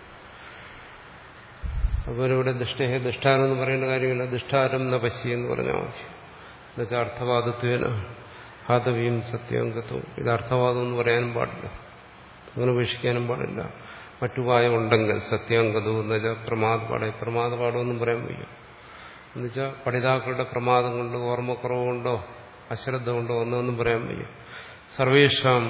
അതുപോലെ ഇവിടെ ദൃഷ്ടേഹേ ദൃഷ്ടാരം എന്ന് പറയേണ്ട കാര്യമില്ല. ദൃഷ്ടാരം ന പശ്യ എന്ന് പറഞ്ഞാൽ മതി. എന്നുവെച്ചാൽ അർത്ഥവാദത്വേന ഹാതവ്യം സത്യംഗത്വം. ഇത് അർത്ഥവാദം എന്ന് പറയാനും പാടില്ല, അങ്ങനെ ഉപേക്ഷിക്കാനും പാടില്ല. മറ്റുപായം ഉണ്ടെങ്കിൽ സത്യാംഗതവും എന്നുവെച്ചാൽ പ്രമാദപാഠം പ്രമാദപാഠമൊന്നും പറയാൻ വയ്യ. എന്നുവെച്ചാൽ പഠിതാക്കളുടെ പ്രമാദം കൊണ്ട്, ഓർമ്മക്കുറവ് കൊണ്ടോ അശ്രദ്ധ കൊണ്ടോ ഒന്നൊന്നും പറയാൻ വയ്യ. സർവേഷാം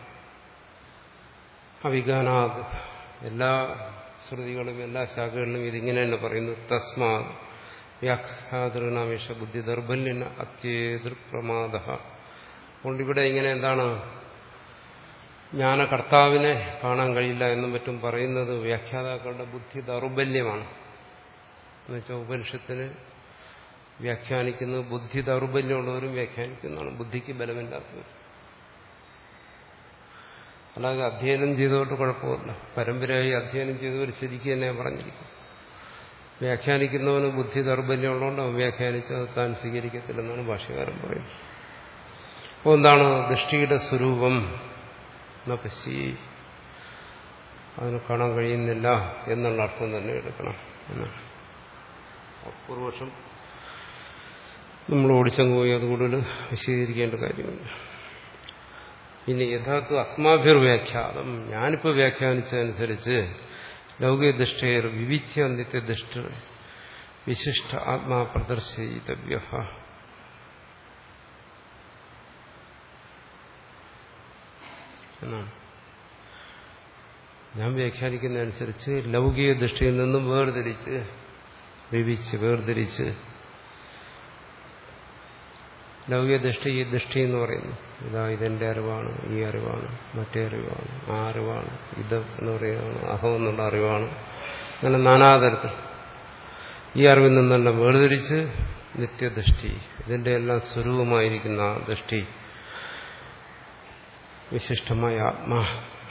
അവിഗാനാത്, എല്ലാ ശ്രുതികളും എല്ലാ ശാഖകളിലും ഇതിങ്ങനെ തന്നെ പറയുന്നു. തസ്മാ വ്യാഖ്യാതൃനാമേഷ ബുദ്ധി ദൗർബല്യന അത്യേതൃ പ്രമാദ. അതുകൊണ്ട് ഇവിടെ ഇങ്ങനെ എന്താണ്, ജ്ഞാനകർത്താവിനെ കാണാൻ കഴിയില്ല എന്നും മറ്റും പറയുന്നത് വ്യാഖ്യാതാക്കളുടെ ബുദ്ധി ദൗർബല്യമാണ്. എന്നുവെച്ചാൽ ഉപനിഷത്തിന് വ്യാഖ്യാനിക്കുന്നത് ബുദ്ധി ദൗർബല്യമുള്ളവരും വ്യാഖ്യാനിക്കുന്നതാണ്, ബുദ്ധിക്ക് ബലമില്ലാത്തവർ. അല്ലാതെ അധ്യയനം ചെയ്തതുകൊണ്ട് കുഴപ്പമില്ല. പരമ്പരയായി അധ്യയനം ചെയ്തവർ ശരിക്കും തന്നെ പറഞ്ഞിരിക്കും. വ്യാഖ്യാനിക്കുന്നവന് ബുദ്ധി ദൗർബല്യമുള്ളതുകൊണ്ട് അവൻ വ്യാഖ്യാനിച്ചത് താൻ സ്വീകരിക്കത്തില്ലെന്നാണ് ഭാഷ്യകാരൻ പറയുന്നത്. അപ്പോൾ എന്താണ് ദൃഷ്ടിയുടെ സ്വരൂപം? പശ്യ, അതിനെ കാണാൻ കഴിയുന്നില്ല എന്നുള്ള അർത്ഥം തന്നെ എടുക്കണം എന്നാണ്. പൂർവപക്ഷം നമ്മൾ ഓടിച്ചങ്ങ് പോയി അത് കൂടുതൽ വിശദീകരിക്കേണ്ട കാര്യമില്ല. ഇനി യഥാർത്ഥ അസ്മാഭിർ വ്യാഖ്യാതം, ഞാനിപ്പോൾ വ്യാഖ്യാനിച്ചതനുസരിച്ച് ലൗകിക ദൃഷ്ടേർ വിവിച്യ നിത്യദൃഷ്ട വിശിഷ്ട ആത്മാ പ്രദർശയിതവ്യ. എന്നാണ് ഞാൻ വ്യാഖ്യാനിക്കുന്നതനുസരിച്ച് ലൗകിക ദൃഷ്ടിയിൽ നിന്നും വേർതിരിച്ച് വിവിച്ച് വേർതിരിച്ച്, ലൗകിക ദൃഷ്ടി ഈ ദൃഷ്ടി എന്ന് പറയുന്നു. ഇതാ ഇതെന്റെ അറിവാണ്, ഈ അറിവാണ്, മറ്റേ അറിവാണ്, ആ അറിവാണ്, ഇത് എന്ന് പറയുന്നതാണ്, അഹം എന്നുള്ള അറിവാണ്. അങ്ങനെ നാനാതരത്തിൽ ഈ അറിവിൽ നിന്നെല്ലാം വേർതിരിച്ച് നിത്യദൃഷ്ടി, ഇതിന്റെ എല്ലാം സ്വരൂപമായിരിക്കുന്ന ആ ദൃഷ്ടി, വിശിഷ്ടമായ ആത്മാ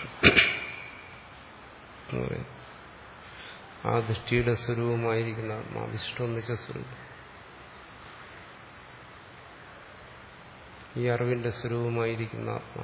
എന്ന് പറയുന്നു. ആ ദൃഷ്ടിയുടെ സ്വരൂപമായിരിക്കുന്ന ആത്മാ, വിശിഷ്ടം എന്ന് വെച്ച സ്വരൂപം, ഈ അറിവിന്റെ സ്വരൂപമായിരിക്കുന്ന ആത്മാ,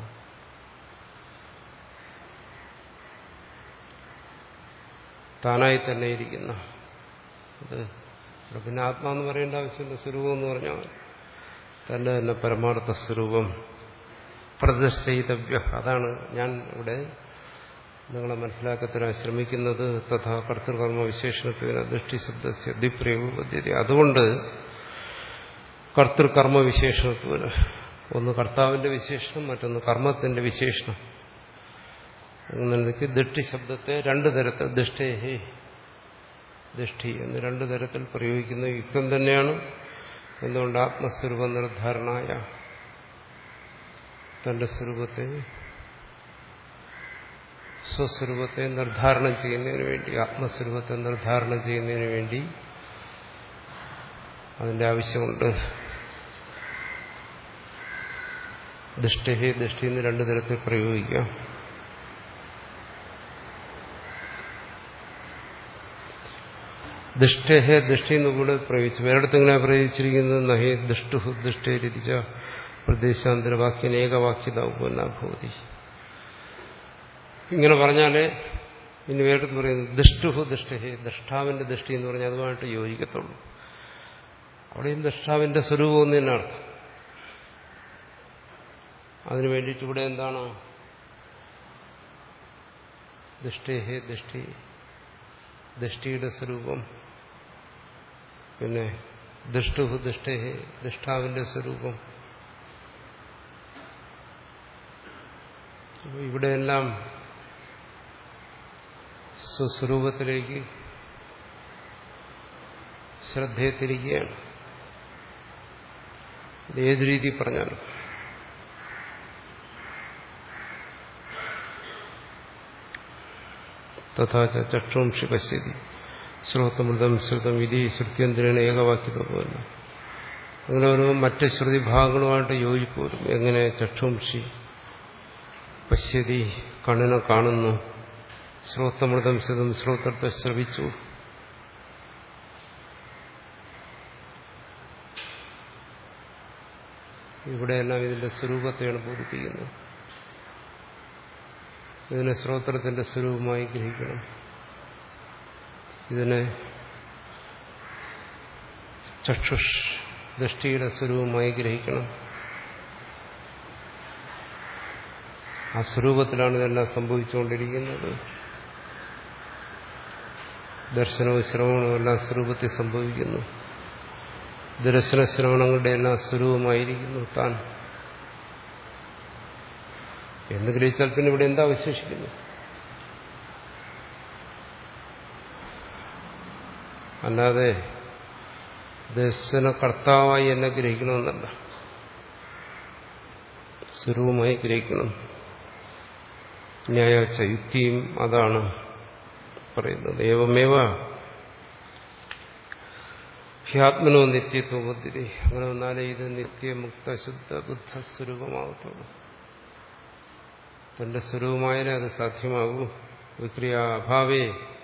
താനായി തന്നെ ഇരിക്കുന്ന അത്. പിന്നെ ആത്മാന്ന് പറയേണ്ട ആവശ്യമില്ല, സ്വരൂപം എന്ന് പറഞ്ഞാൽ തന്റെ തന്നെ പരമാർത്ഥ സ്വരൂപം പ്രദർശയിതവ്യ. അതാണ് ഞാൻ ഇവിടെ നിങ്ങളെ മനസ്സിലാക്കത്തരാൻ ശ്രമിക്കുന്നത്. തഥാ കർത്തൃകർമ്മ വിശേഷണത്തിന് ദൃഷ്ടിശബ്ദസ്യ ദ്വിപ്രയോഗ പദ്ധതി. അതുകൊണ്ട് കർത്തൃകർമ്മ വിശേഷണത്തിന് ഒന്ന് കർത്താവിന്റെ വിശേഷണം, മറ്റൊന്ന് കർമ്മത്തിന്റെ വിശേഷണം. എന്നെനിക്ക് ദൃഷ്ടി ശബ്ദത്തെ രണ്ടു തരത്തിൽ, ദൃഷ്ടേഹേ ദൃഷ്ടി എന്ന് രണ്ടു തരത്തിൽ പ്രയോഗിക്കുന്ന യുക്തം തന്നെയാണ്. എന്തുകൊണ്ട് ആത്മസ്വരൂപ നിർദ്ധാരണായ തന്റെ സ്വരൂപത്തെ സ്വസ്വരൂപത്തെ നിർദ്ധാരണം ചെയ്യുന്നതിന് വേണ്ടി, ആത്മസ്വരൂപത്തെ നിർദ്ധാരണം ചെയ്യുന്നതിന് വേണ്ടി അതിന്റെ ആവശ്യമുണ്ട്. ദൃഷ്ടി ദൃഷ്ടി എന്ന് രണ്ടു തരത്തിൽ പ്രയോഗിക്കാം. ദൃഷ്ടേ ദൃഷ്ടി എന്ന് കൂടെ പ്രയോഗിച്ചു. വേറെടുത്ത് ഇങ്ങനെ പ്രയോഗിച്ചിരിക്കുന്നത് നഹി ദുഷ്ടു ദൃഷ്ടേരിച്ച പ്രദേശാന്തരവാക്യനേകവാക്യത ഉപനാഭൂതി. ഇങ്ങനെ പറഞ്ഞാലേ ഇനി വേറെടുത്ത് പറയുന്നത് ദുഷ്ടുഹു ദൃഷ്ടേ, ദൃഷ്ടാവിന്റെ ദൃഷ്ടി എന്ന് പറഞ്ഞാൽ അതുമായിട്ട് യോജിക്കത്തുള്ളൂ. അവിടെയും ദൃഷ്ടാവിന്റെ സ്വരൂപം എന്ന് തന്നെ അർത്ഥം. അതിനു വേണ്ടിയിട്ട് ഇവിടെ എന്താണ് ദൃഷ്ടേഹേ ദൃഷ്ടി, ദൃഷ്ടിയുടെ സ്വരൂപം. പിന്നെ ദുഷ്ടുഹു ദൃഷ്ടേഹേ, ദൃഷ്ടാവിന്റെ സ്വരൂപം. ഇവിടെയെല്ലാം സ്വസ്വരൂപത്തിലേക്ക് ശ്രദ്ധയെ തിരിക്കുകയാണ്. ഇത് ഏത് രീതി പറഞ്ഞാലും തഥാ ചക്ഷുംഷി പശ്യതി ശ്രോതമൃതം ശ്രുതം വിധി ശ്രുത്യന്തരേണ ഏകവാക്യതപോലെ. അങ്ങനെ വരുമ്പോൾ മറ്റ് ശ്രുതി ഭാഗങ്ങളുമായിട്ട് യോജിപ്പ് വരും. എങ്ങനെ ചക്ഷുംഷി പശ്യതി, കണ്ണിനെ കാണുന്നു, ശ്രോതമൃതം ശ്രുതം ശ്രോത്രത്തെ ശ്രവിച്ചു. ഇവിടെയെല്ലാം ഇതിന്റെ സ്വരൂപത്തെയാണ് ബോധിപ്പിക്കുന്നത്. ഇതിനെ ശ്രോത്രത്തിന്റെ സ്വരൂപമായി ഗ്രഹിക്കണം. ഇതിനെ ചക്ഷുഷ് ദൃഷ്ടിയുടെ സ്വരൂപമായി ഗ്രഹിക്കണം. ആ സ്വരൂപത്തിലാണ് ഇതെല്ലാം സംഭവിച്ചുകൊണ്ടിരിക്കുന്നത്. ദർശനവും ശ്രവണവും എല്ലാം സ്വരൂപത്തിൽ സംഭവിക്കുന്നു. ദർശന ശ്രവണങ്ങളുടെ എല്ലാം സ്വരൂപമായിരിക്കുന്നു താൻ എന്ന് ഗ്രഹിച്ചാൽ പിന്നെ ഇവിടെ എന്താ അവശേഷിക്കുന്നു? അല്ലാതെ ദർശനകർത്താവായി എന്നെ ഗ്രഹിക്കണമെന്നല്ല, സ്വരൂപമായി ഗ്രഹിക്കണം. ന്യായച്ച യുക്തിയും അതാണ് പറയുന്നത്. ഏവമേവ ഹ്യാത്മനോ നിത്യത്വബുദ്ധി. അങ്ങനെ വന്നാലേ ഇത് നിത്യമുക്ത ശുദ്ധ ബുദ്ധസ്വരൂപമാകത്തുള്ളൂ. തന്റെ സ്വരൂപമായാലേ അത് സാധ്യമാകൂ. വിക്രിയ അഭാവേ,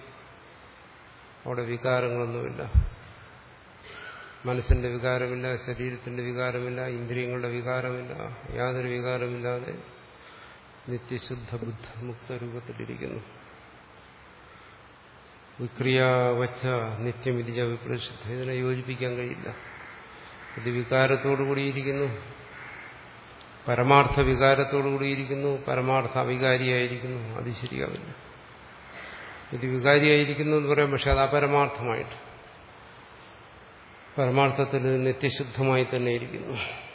അവിടെ വികാരങ്ങളൊന്നുമില്ല. മനസ്സിന്റെ വികാരമില്ല, ശരീരത്തിന്റെ വികാരമില്ല, ഇന്ദ്രിയങ്ങളുടെ വികാരമില്ല, യാതൊരു വികാരമില്ലാതെ നിത്യശുദ്ധ ബുദ്ധ മുക്ത രൂപത്തിലിരിക്കുന്നു. വിക്രിയ വച്ച നിത്യമിതിജ വിപ്രശുദ്ധ, ഇതിനെ യോജിപ്പിക്കാൻ കഴിയില്ല. ഇത് വികാരത്തോടുകൂടിയിരിക്കുന്നു, പരമാർത്ഥ വികാരത്തോടുകൂടിയിരിക്കുന്നു, പരമാർത്ഥ അവികാരിയായിരിക്കുന്നു. അത് ശരിയാവില്ല. ഇത് വികാരിയായിരിക്കുന്നു എന്ന് പറയാം, പക്ഷെ അത് അപരമാർത്ഥമായിട്ട്. പരമാർത്ഥത്തിൽ നിത്യശുദ്ധമായി തന്നെ ഇരിക്കുന്നു.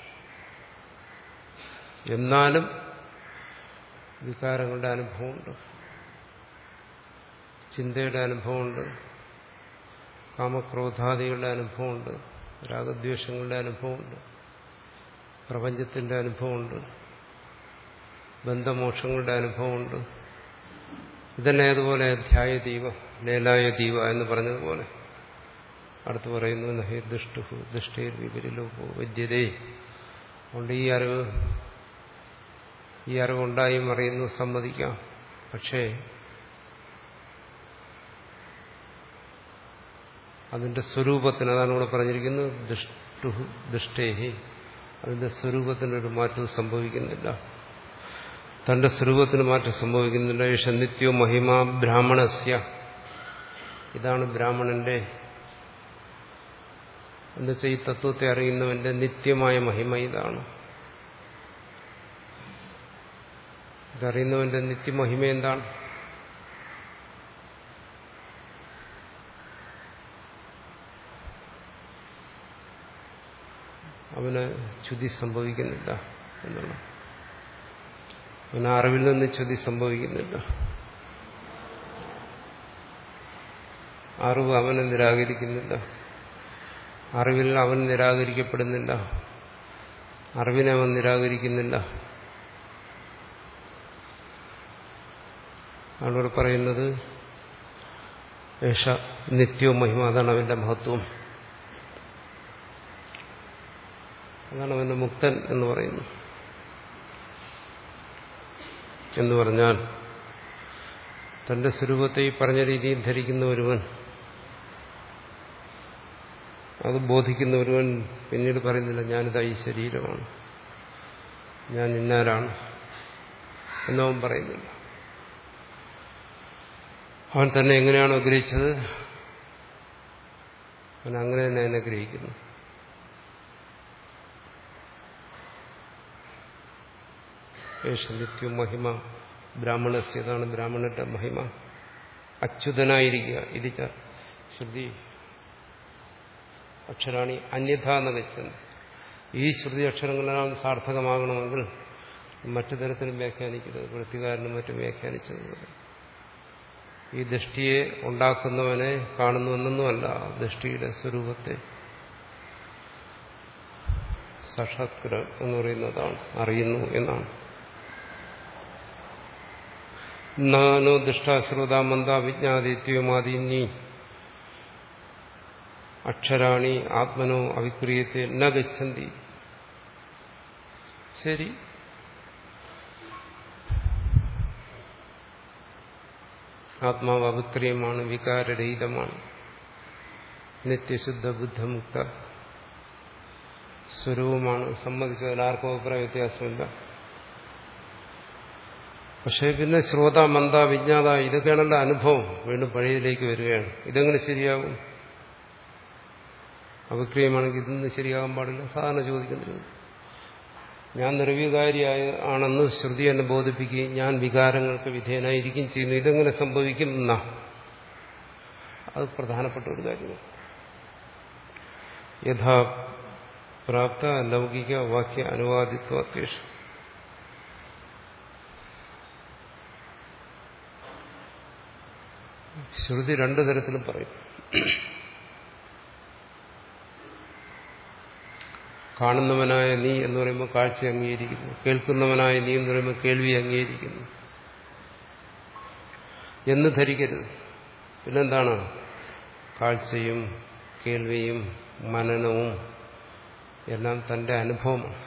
എന്നാലും വികാരങ്ങളുടെ അനുഭവമുണ്ട്, ചിന്തയുടെ അനുഭവമുണ്ട്, കാമക്രോധാദികളുടെ അനുഭവമുണ്ട്, രാഗദ്വേഷങ്ങളുടെ അനുഭവമുണ്ട്, പ്രപഞ്ചത്തിന്റെ അനുഭവമുണ്ട്, ബന്ധമോക്ഷങ്ങളുടെ അനുഭവമുണ്ട്. ഇതന്നെ അതുപോലെ ധ്യായദീവ ലേലായ ദീവ എന്ന് പറഞ്ഞതുപോലെ അടുത്ത് പറയുന്നു നഹി ദുഷ്ടു ദുഷ്ടേർ വിപരിലോകോ വിദ്യതേ. അതുകൊണ്ട് ഈ അറിവ് ഈ അറിവുണ്ടായും അറിയുന്നു, സമ്മതിക്കാം. പക്ഷേ അതിന്റെ സ്വരൂപത്തിന്, അതാണ് ഇവിടെ പറഞ്ഞിരിക്കുന്നത്, ദുഷ്ടു ദുഷ്ടേഹി, അതിന്റെ സ്വരൂപത്തിനൊരു മാറ്റവും സംഭവിക്കുന്നില്ല. തന്റെ സ്വരൂപത്തിന് മാറ്റം സംഭവിക്കുന്നില്ല. യേശ നിത്യോ മഹിമാ ബ്രാഹ്മണസ്യ, ഇതാണ് ബ്രാഹ്മണന്റെ, എന്നുവെച്ചാൽ ഈ തത്വത്തെ അറിയുന്നവന്റെ നിത്യമായ മഹിമ ഇതാണ്. ഇതറിയുന്നവന്റെ നിത്യമഹിമ എന്താണ്? അവന് ച്യുതി സംഭവിക്കുന്നില്ല എന്നുള്ള, അവന് അറിവിൽ നിന്ന് ച്യുതി സംഭവിക്കുന്നില്ല. അറിവ് അവനെ നിരാകരിക്കുന്നില്ല, അറിവിൽ അവൻ നിരാകരിക്കപ്പെടുന്നില്ല, അറിവിനെ അവൻ നിരാകരിക്കുന്നില്ല. അവളോട് പറയുന്നത് ഏഷ നിത്യവും മഹിമ, അതാണ് അവന്റെ മഹത്വം, അതാണ് അവന്റെ മുക്തൻ എന്ന് പറയുന്നു. എന്ന് പറഞ്ഞാൽ തന്റെ സ്വരൂപത്തെ ഈ പറഞ്ഞ രീതിയിൽ ധരിക്കുന്ന ഒരുവൻ, അത് ബോധിക്കുന്ന ഒരുവൻ പിന്നീട് പറയുന്നില്ല ഞാനിതാ ഈ ശരീരമാണ്, ഞാൻ ഇന്നാരാണ് എന്നവൻ പറയുന്നില്ല. അവൻ തന്നെ എങ്ങനെയാണോ ഗ്രഹിച്ചത് അവൻ അങ്ങനെ തന്നെ അതിനെ ഗ്രഹിക്കുന്നു. നിത്യം മഹിമ ബ്രാഹ്മണസ്യ, അതാണ് ബ്രാഹ്മണന്റെ മഹിമ. അച്യുതനായിരിക്കുക. ഇതിച്ച ശ്രുതി അക്ഷരാണി അന്യഥ എന്ന് വെച്ചത്. ഈ ശ്രുതി അക്ഷരങ്ങളാൽ സാർത്ഥകമാകണമെങ്കിൽ മറ്റു തരത്തിലും വ്യാഖ്യാനിക്കരുത്. വൃത്തികാരനും മറ്റും വ്യാഖ്യാനിച്ചതുപോലെ ഈ ദൃഷ്ടിയെ ഉണ്ടാക്കുന്നവനെ കാണുന്നുവെന്നൊന്നുമല്ല, ദൃഷ്ടിയുടെ സ്വരൂപത്തെ സാക്ഷാത്കാരം എന്ന് പറയുന്നതാണ്, അറിയുന്നു എന്നാണ്. നാനോ ദൃഷ്ടാശ്രുത മന്ദാവിജ്ഞാതിത്വമാദീനി അക്ഷരാണി ആത്മനോ അവിക്രിയത്തെ ന ഗച്ഛന്തി. ശരി, ആത്മാവ് അവിക്രിയമാണ്, വികാരരഹിതമാണ്, നിത്യശുദ്ധ ബുദ്ധമുക്ത സ്വരൂപമാണ്. സമ്മതിച്ചതിൽ ആർക്കും അഭിപ്രായ വ്യത്യാസമില്ല. പക്ഷേ പിന്നെ ശ്രോത മന്ദ വിജ്ഞാത ഇതൊക്കെയാണല്ലോ അനുഭവം. വീണ്ടും പഴയതിലേക്ക് വരികയാണ്. ഇതെങ്ങനെ ശരിയാകും? അവിക്രിയമാണെങ്കിൽ ഇതൊന്നും ശരിയാകാൻ പാടില്ല. സാധാരണ ചോദിക്കുന്നത്, ഞാൻ നിർവികാരിയായ ആണെന്ന് ശ്രുതി എന്നെ ബോധിപ്പിക്കുകയും ഞാൻ വികാരങ്ങൾക്ക് വിധേയനായിരിക്കും ചെയ്യുന്നു, ഇതെങ്ങനെ സംഭവിക്കും എന്നാ? അത് പ്രധാനപ്പെട്ട ഒരു കാര്യമാണ്. യഥാ പ്രാപ്ത ലൗകിക വാക്യ അനുവാദിത്വത്വേഷ. ശ്രുതി രണ്ടു തരത്തിലും പറയും. കാണുന്നവനായ നീ എന്ന് പറയുമ്പോൾ കാഴ്ച അംഗീകരിക്കുന്നു, കേൾക്കുന്നവനായ നീ എന്ന് പറയുമ്പോൾ കേൾവി അംഗീകരിക്കുന്നു എന്ന് ധരിക്കരുത്. പിന്നെന്താണ്? കാഴ്ചയും കേൾവിയും മനനവും എല്ലാം തന്റെ അനുഭവമാണ്.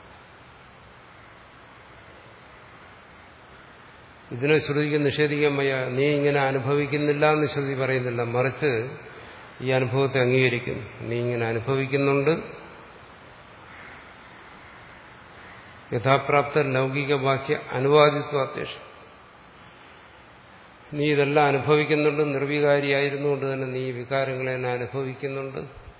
ഇതിനെ ശ്രുതിക്ക് നിഷേധിക്കാൻ വയ്യ. നീ ഇങ്ങനെ അനുഭവിക്കുന്നില്ല എന്ന് ശ്രുതി പറയുന്നില്ല, മറിച്ച് ഈ അനുഭവത്തെ അംഗീകരിക്കുന്നു. നീ ഇങ്ങനെ അനുഭവിക്കുന്നുണ്ട്. യഥാപ്രാപ്ത ലൗകിക വാക്യ അനുവാദിത്വാത്വേഷം. നീ ഇതെല്ലാം അനുഭവിക്കുന്നുണ്ട്, നിർവികാരിയായിരുന്നുകൊണ്ട് തന്നെ നീ വികാരങ്ങളെ തന്നെ അനുഭവിക്കുന്നുണ്ട്.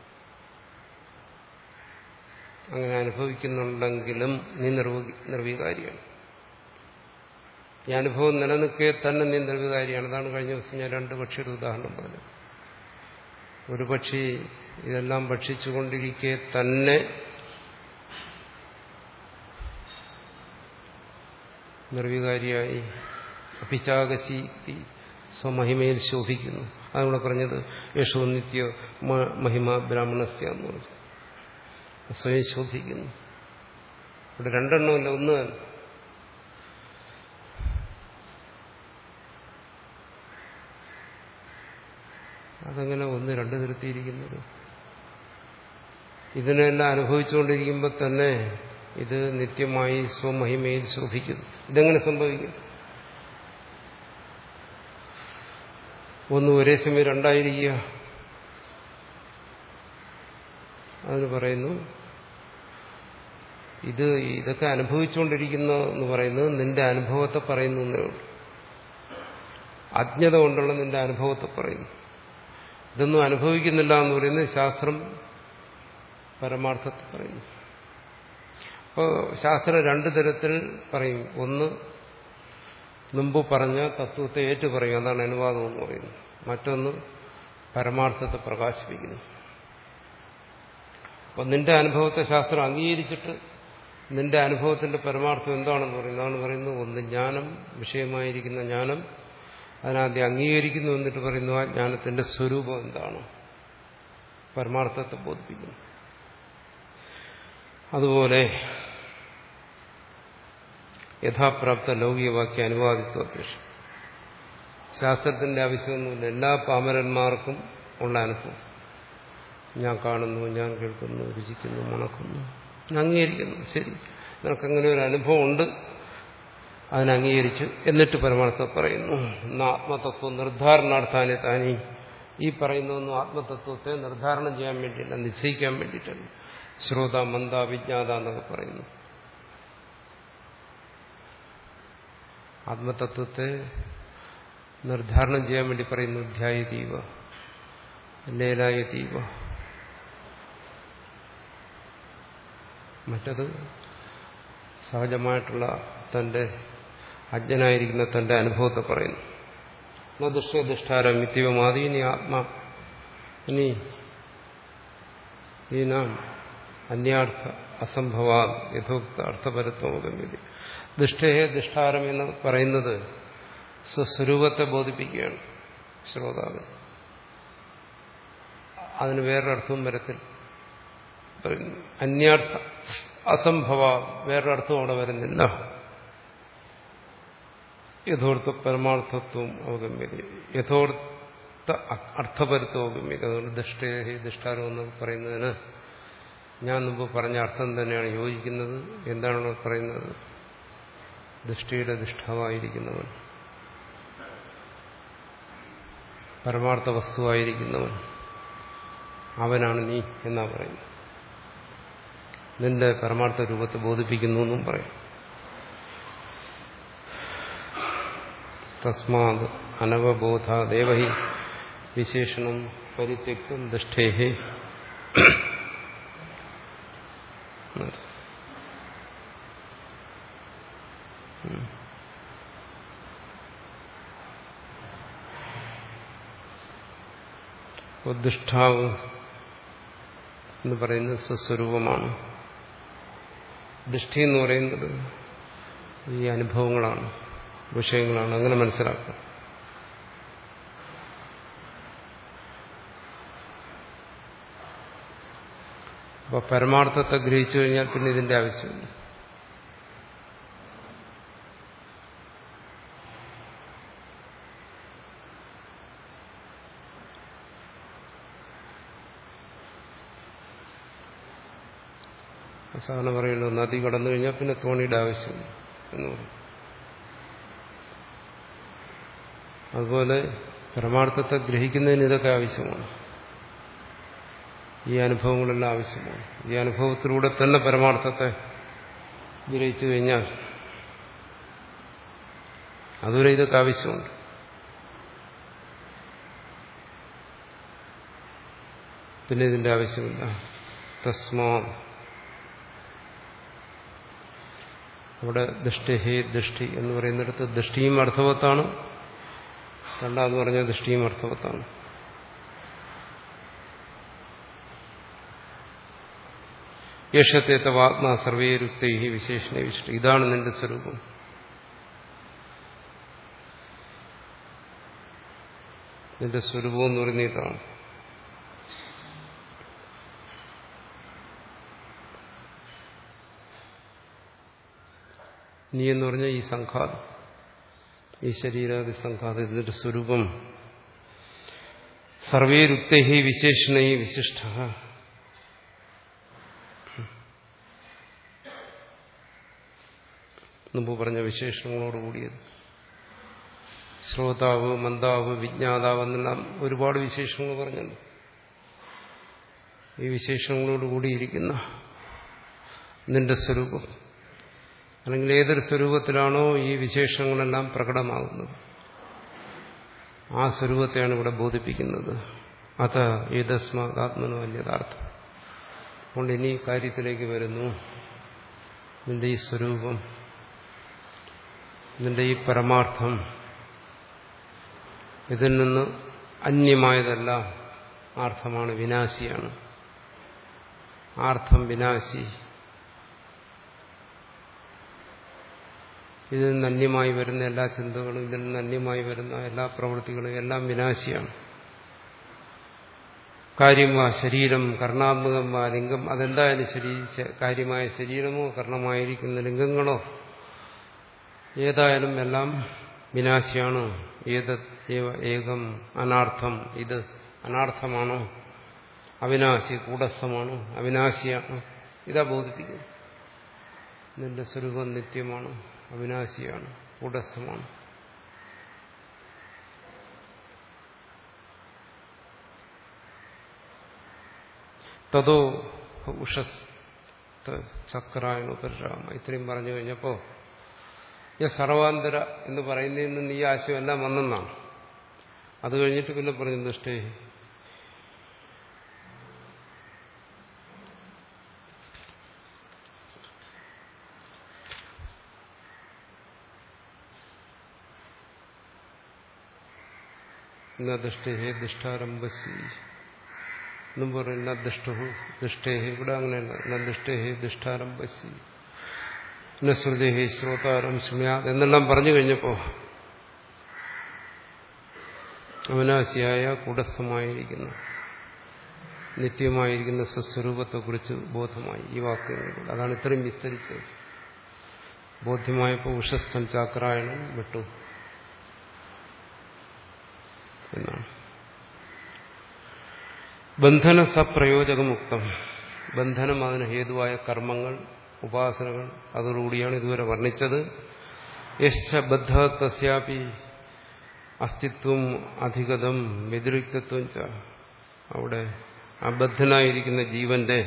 അങ്ങനെ അനുഭവിക്കുന്നുണ്ടെങ്കിലും നീ നിർവികാരിയാണ്. ഈ അനുഭവം നിലനിൽക്കെ തന്നെ നീ നിർവികാരിയാണ്. അതാണ് കഴിഞ്ഞ ദിവസം ഞാൻ രണ്ട് പക്ഷിയുടെ ഉദാഹരണം പറഞ്ഞത്. ഒരു പക്ഷി ഇതെല്ലാം ഭക്ഷിച്ചുകൊണ്ടിരിക്കെ തന്നെ നിർവികാരിയായി അഭിചാകശി സ്വമഹിമയിൽ ശോഭിക്കുന്നു. അതിവിടെ പറഞ്ഞത് യേശോ നിത്യ മഹിമ ബ്രാഹ്മണസ്യ എന്ന് പറഞ്ഞു. സ്വയം ശോഭിക്കുന്നു. ഇവിടെ രണ്ടെണ്ണമല്ല, ഒന്ന് തന്നെ. അതങ്ങനെ ഒന്ന് രണ്ടു തരത്തിയിരിക്കുന്നത്. ഇതിനെല്ലാം അനുഭവിച്ചുകൊണ്ടിരിക്കുമ്പോൾ തന്നെ ഇത് നിത്യമായി സ്വമഹിമയിൽ ശോഭിക്കുന്നു. ഇതെങ്ങനെ സംഭവിക്കും? ഒന്ന് ഒരേ സമയം രണ്ടായിരിക്കുക. അതിന് പറയുന്നു, ഇത് ഇതൊക്കെ അനുഭവിച്ചുകൊണ്ടിരിക്കുന്നു എന്ന് പറയുന്നത് നിന്റെ അനുഭവത്തെ പറയുന്നു എന്നേ ഉള്ളൂ. അജ്ഞത കൊണ്ടുള്ള നിന്റെ അനുഭവത്തെ പറയുന്നു. ഇതൊന്നും അനുഭവിക്കുന്നില്ല എന്ന് പറയുന്നത് ശാസ്ത്രം പരമാർത്ഥത്തെ പറയുന്നു. അപ്പോൾ ശാസ്ത്രം രണ്ടു തരത്തിൽ പറയും. ഒന്ന് മുമ്പ് പറഞ്ഞ തത്വത്തെ ഏറ്റു പറയും, അതാണ് അനുവാദം എന്ന് പറയുന്നത്. മറ്റൊന്ന് പരമാർത്ഥത്തെ പ്രകാശിപ്പിക്കുന്നു. അപ്പം നിന്റെ അനുഭവത്തെ ശാസ്ത്രം അംഗീകരിച്ചിട്ട് നിന്റെ അനുഭവത്തിന്റെ പരമാർത്ഥം എന്താണെന്ന് പറയുന്നത്. അതാണ് പറയുന്നത്, ഒന്ന് ജ്ഞാനം, വിഷയമായിരിക്കുന്ന ജ്ഞാനം, അതിനാദ്യം അംഗീകരിക്കുന്നു. എന്നിട്ട് പറയുന്നു ആ ജ്ഞാനത്തിന്റെ സ്വരൂപം എന്താണ്, പരമാർത്ഥത്തെ ബോധിപ്പിക്കുന്നു. അതുപോലെ യഥാപ്രാപ്ത ലൗകിക വാക്യ അനുവാദിത്വ അപേക്ഷ. ശാസ്ത്രത്തിന്റെ ആവശ്യമൊന്നുമില്ല. എല്ലാ പാമരന്മാർക്കും ഉള്ള അനുഭവം. ഞാൻ കാണുന്നു, ഞാൻ കേൾക്കുന്നു, രുചിക്കുന്നു, മണക്കുന്നു, ഞാൻ അംഗീകരിക്കുന്നു. ശരി, നിനക്കങ്ങനെ ഒരു അനുഭവം ഉണ്ട്, അതിനെ അംഗീകരിച്ചു. എന്നിട്ട് പരമാർത്ഥം പറയുന്നു. ഇന്ന് ആത്മതത്വം നിർദ്ധാരണാർത്ഥാനെ താനീ, ഈ പറയുന്നതൊന്നും ആത്മതത്വത്തെ നിർദ്ധാരണം ചെയ്യാൻ വേണ്ടിയില്ല, നിശ്ചയിക്കാൻ വേണ്ടിയിട്ടല്ല. ശ്രോത, മന്ദ, വിജ്ഞാത എന്നൊക്കെ പറയുന്നു. ആത്മതത്വത്തെ നിർദ്ധാരണം ചെയ്യാൻ വേണ്ടി പറയുന്നു. ധ്യായതീവ, ലേലായതീവ. മറ്റത് സഹജമായിട്ടുള്ള തന്റെ അജ്ഞനായിരിക്കുന്ന തന്റെ അനുഭവത്തെ പറയുന്നു. ദുഷ്ടദുഷ്ടാരം നിത്യമാതി ഇനി ആത്മാ ഇനി ഈ നാം അന്യാർത്ഥ അസംഭവാ യഥോക്ത അർത്ഥപരത്വമകമ്യതി. ദുഷ്ടയെ ദുഷ്ടാരം എന്ന് പറയുന്നത് സ്വസ്വരൂപത്തെ ബോധിപ്പിക്കുകയാണ് ശ്രോതാവിന്. അതിന് വേറൊരർത്ഥവും വരത്തിൽ പറയുന്നു. അന്യാർത്ഥ അസംഭവ, വേറൊരർത്ഥവും അവിടെ വരുന്നില്ല. യഥോർത്ഥ പരമാർത്ഥത്വം അവഗമ്യത, യഥോർത്ഥ അർത്ഥപരത്വം അവഗമ്യത. അതുകൊണ്ട് ദുഷ്ടേഹി ദുഷ്ടാരം എന്ന് പറയുന്നതിന് ഞാൻ മുമ്പ് പറഞ്ഞ അർത്ഥം തന്നെയാണ് യോജിക്കുന്നത്. എന്താണോ പറയുന്നത്? ദൃഷ്ടിയുടെ ദുഷ്ടാവായിരിക്കുന്നവൻ, പരമാർത്ഥ വസ്തുവായിരിക്കുന്നവൻ, അവനാണ് നീ എന്നാ പറയുന്നത്. നിന്റെ പരമാർത്ഥ രൂപത്തെ ബോധിപ്പിക്കുന്നു എന്നും പറയും. തസ്മാത് അനവബോധാദേവഹി വിശേഷണം പരിത്യക്തം ദൃഷ്ടേഹി. ദുഷ്ടാവ് എന്ന് പറയുന്നത് സ്വസ്വരൂപമാണ്. ദൃഷ്ടി എന്ന് പറയുന്നത് ഈ അനുഭവങ്ങളാണ്, വിഷയങ്ങളാണ്. അങ്ങനെ മനസ്സിലാക്കുക. അപ്പൊ പരമാർത്ഥത്തെ ഗ്രഹിച്ചു കഴിഞ്ഞാൽ പിന്നെ ഇതിന്റെ ആവശ്യമില്ല. സാധാരണ പറയുന്നത് നദി കടന്നു കഴിഞ്ഞാൽ പിന്നെ തോണിയുടെ ആവശ്യമില്ല എന്ന് പറയും. അതുപോലെ പരമാർത്ഥത്തെ ഗ്രഹിക്കുന്നതിന് ഇതൊക്കെ ആവശ്യമാണ്. ഈ അനുഭവങ്ങളെല്ലാം ആവശ്യമാണ്. ഈ അനുഭവത്തിലൂടെ തന്നെ പരമാർത്ഥത്തെ ഗ്രഹിച്ചു കഴിഞ്ഞാൽ അതുവരെ ഇതൊക്കെ ആവശ്യമുണ്ട്. പിന്നെ ഇതിന്റെ ആവശ്യമില്ല. തസ്മാ, അവിടെ ദൃഷ്ടിഹേ ദൃഷ്ടി എന്ന് പറയുന്നിടത്ത് ദൃഷ്ടിയും അർത്ഥവത്താണ്, രണ്ടാമെന്ന് പറഞ്ഞ ദൃഷ്ടിയും അർത്ഥവത്താണ്. യേശത്തെ തവാത്മാ സർവേരുക്തൈ വിശേഷണ വിശിഷ്ട, ഇതാണ് നിന്റെ സ്വരൂപം. നിന്റെ സ്വരൂപം എന്ന് പറയുന്ന ഇതാണ്. നീ എന്ന് പറഞ്ഞാൽ ഈ സംഘാതം, ഈ ശരീരാദി സംഘാതം, ഇതിന്റെ സ്വരൂപം. സർവേരുക്തൈ വിശേഷണൈ വിശിഷ്ട, മുമ്പ് പറഞ്ഞ വിശേഷണങ്ങളോടുകൂടിയത്. ശ്രോതാവ്, മന്ദാവ്, വിജ്ഞാതാവ് എന്നെല്ലാം ഒരുപാട് വിശേഷണങ്ങൾ പറഞ്ഞല്ലോ. ഈ വിശേഷണങ്ങളോടുകൂടിയിരിക്കുന്ന നിന്റെ സ്വരൂപം, അല്ലെങ്കിൽ ഏതൊരു സ്വരൂപത്തിലാണോ ഈ വിശേഷങ്ങളെല്ലാം പ്രകടമാകുന്നത്, ആ സ്വരൂപത്തെയാണ് ഇവിടെ ബോധിപ്പിക്കുന്നത്. അത് ഏതസ്മാത് ആത്മനോ അന്യഥാർത്ഥം. അതുകൊണ്ട് ഇനി കാര്യത്തിലേക്ക് വരുന്നു. നിന്റെ ഈ സ്വരൂപം, നിന്റെ ഈ പരമാർത്ഥം, ഇതിൽ നിന്ന് അന്യമായതല്ല. ആർത്ഥമാണ്, വിനാശിയാണ്. ആർത്ഥം വിനാശി. ഇതിൽ നിന്ന് അന്യമായി വരുന്ന എല്ലാ ചിന്തകളും, ഇതിൽ നിന്ന് അന്യമായി വരുന്ന എല്ലാ പ്രവൃത്തികളും എല്ലാം വിനാശിയാണ്. കാര്യമാ ശരീരം, കർണാത്മകം വാ ലിംഗം, അതെന്തായാലും ശരി, കാര്യമായ ശരീരമോ കർണമായിരിക്കുന്ന ലിംഗങ്ങളോ ഏതായാലും എല്ലാം വിനാശിയാണ്. ഏത് ഏവ ഏകം അനാർത്ഥം, ഇത് അനാർത്ഥമാണോ, അവിനാശി കൂടസ്ഥമാണോ, അവിനാശിയാണോ, ഇതാ ബോധിപ്പിക്കുന്നു. നിന്റെ സ്വരൂപം നിത്യമാണ്, അവിനാശിയാണ്, കൂടസ്ഥമാണ്. തതോ ഉഷസ് ചക്രായണോപരാമ, ഇത്രയും പറഞ്ഞു കഴിഞ്ഞപ്പോ ഈ സർവാന്തര എന്ന് പറയുന്നതിൽ നിന്ന് ഈ ആശയം എല്ലാം വന്നെന്നാണ്. അത് കഴിഞ്ഞിട്ട് പിന്നെ പറഞ്ഞു ദുഷ്ടേ ദുഷ്ടേ ദുഷ്ടാരംഭസി എന്നും പറയുന്ന ദുഷ്ടു ദുഷ്ടേഹി, ഇവിടെ അങ്ങനെയല്ല, ദുഷ്ടേഹി ദുഷ്ടാരംഭസി ശ്രുതേഹി ശ്രോതാരം ശൃണ്യാത് എന്നെല്ലാം പറഞ്ഞു കഴിഞ്ഞപ്പോ അവിനാശിയായ കൂടസ്ഥമായിരിക്കുന്ന നിത്യമായിരിക്കുന്ന സ്വസ്വരൂപത്തെക്കുറിച്ച് ബോധമായി ഈ വാക്കുകളിലൂടെ. അതാണ് ഇത്രയും വിസ്തരിച്ചത്. ബോധ്യമായപ്പോൾ ഉഷസ്ഥം ചാക്രായണം വിട്ടു എന്നാണ്. ബന്ധന സപ്രയോജകമുക്തം, ബന്ധനം അതിന് ഹേതുവായ കർമ്മങ്ങൾ, ഉപാസനകൾ, അതോടുകൂടിയാണ് ഇതുവരെ വർണ്ണിച്ചത്. യശ്ച ബദ്ധ തസ്യാപി അസ്തിത്വം അധികതം വ്യതിരിക്തത്വം ച, അവിടെ അബദ്ധനായിരിക്കുന്ന ജീവന്റെ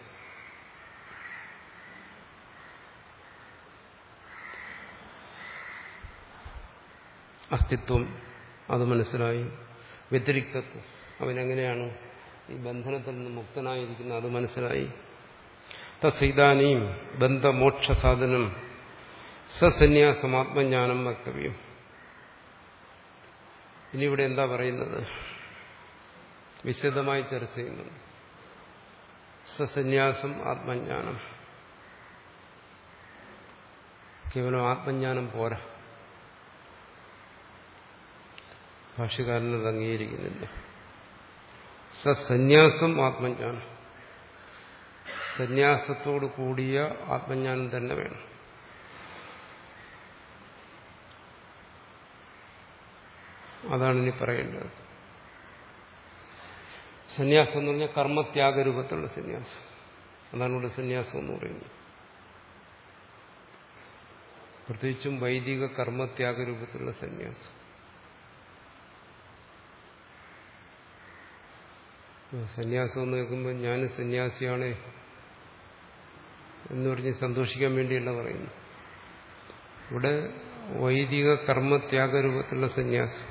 അസ്തിത്വം അത് മനസ്സിലായി. വ്യതിരിക്തത്വം, അവനെങ്ങനെയാണ് ഈ ബന്ധനത്തിൽ നിന്ന് മുക്തനായിരിക്കുന്നത് അത് മനസ്സിലായി. തസ്സൈതാനീം ബന്ധമോക്ഷസാധനം സസന്യാസമാത്മജ്ഞാനം വക്തവ്യം. ഇനി ഇവിടെ എന്താ പറയുന്നത്? വിശദമായി ചർച്ച ചെയ്യുന്നുണ്ട്. സസന്യാസം ആത്മജ്ഞാനം. കേവലം ആത്മജ്ഞാനം പോരാ, ഭാഷ്യകാരനത് അംഗീകരിക്കുന്നില്ല. സന്യാസം ആത്മജ്ഞാനം, സന്യാസത്തോടു കൂടിയ ആത്മജ്ഞാനം തന്നെ വേണം. അതാണ് ഇനി പറയേണ്ടത്. സന്യാസം എന്ന് പറഞ്ഞാൽ കർമ്മത്യാഗരൂപത്തിലുള്ള സന്യാസം. അതാണ് ഇവിടെ സന്യാസം എന്ന് പറയുന്നത്. പ്രത്യേകിച്ചും വൈദിക കർമ്മത്യാഗരൂപത്തിലുള്ള സന്യാസം. സന്യാസം എന്ന് കേൾക്കുമ്പോൾ ഞാൻ സന്യാസിയാണ് എന്ന് പറഞ്ഞ് സന്തോഷിക്കാൻ വേണ്ടിയല്ല പറയുന്നു. ഇവിടെ വൈദിക കർമ്മത്യാഗരൂപത്തിലുള്ള സന്യാസം.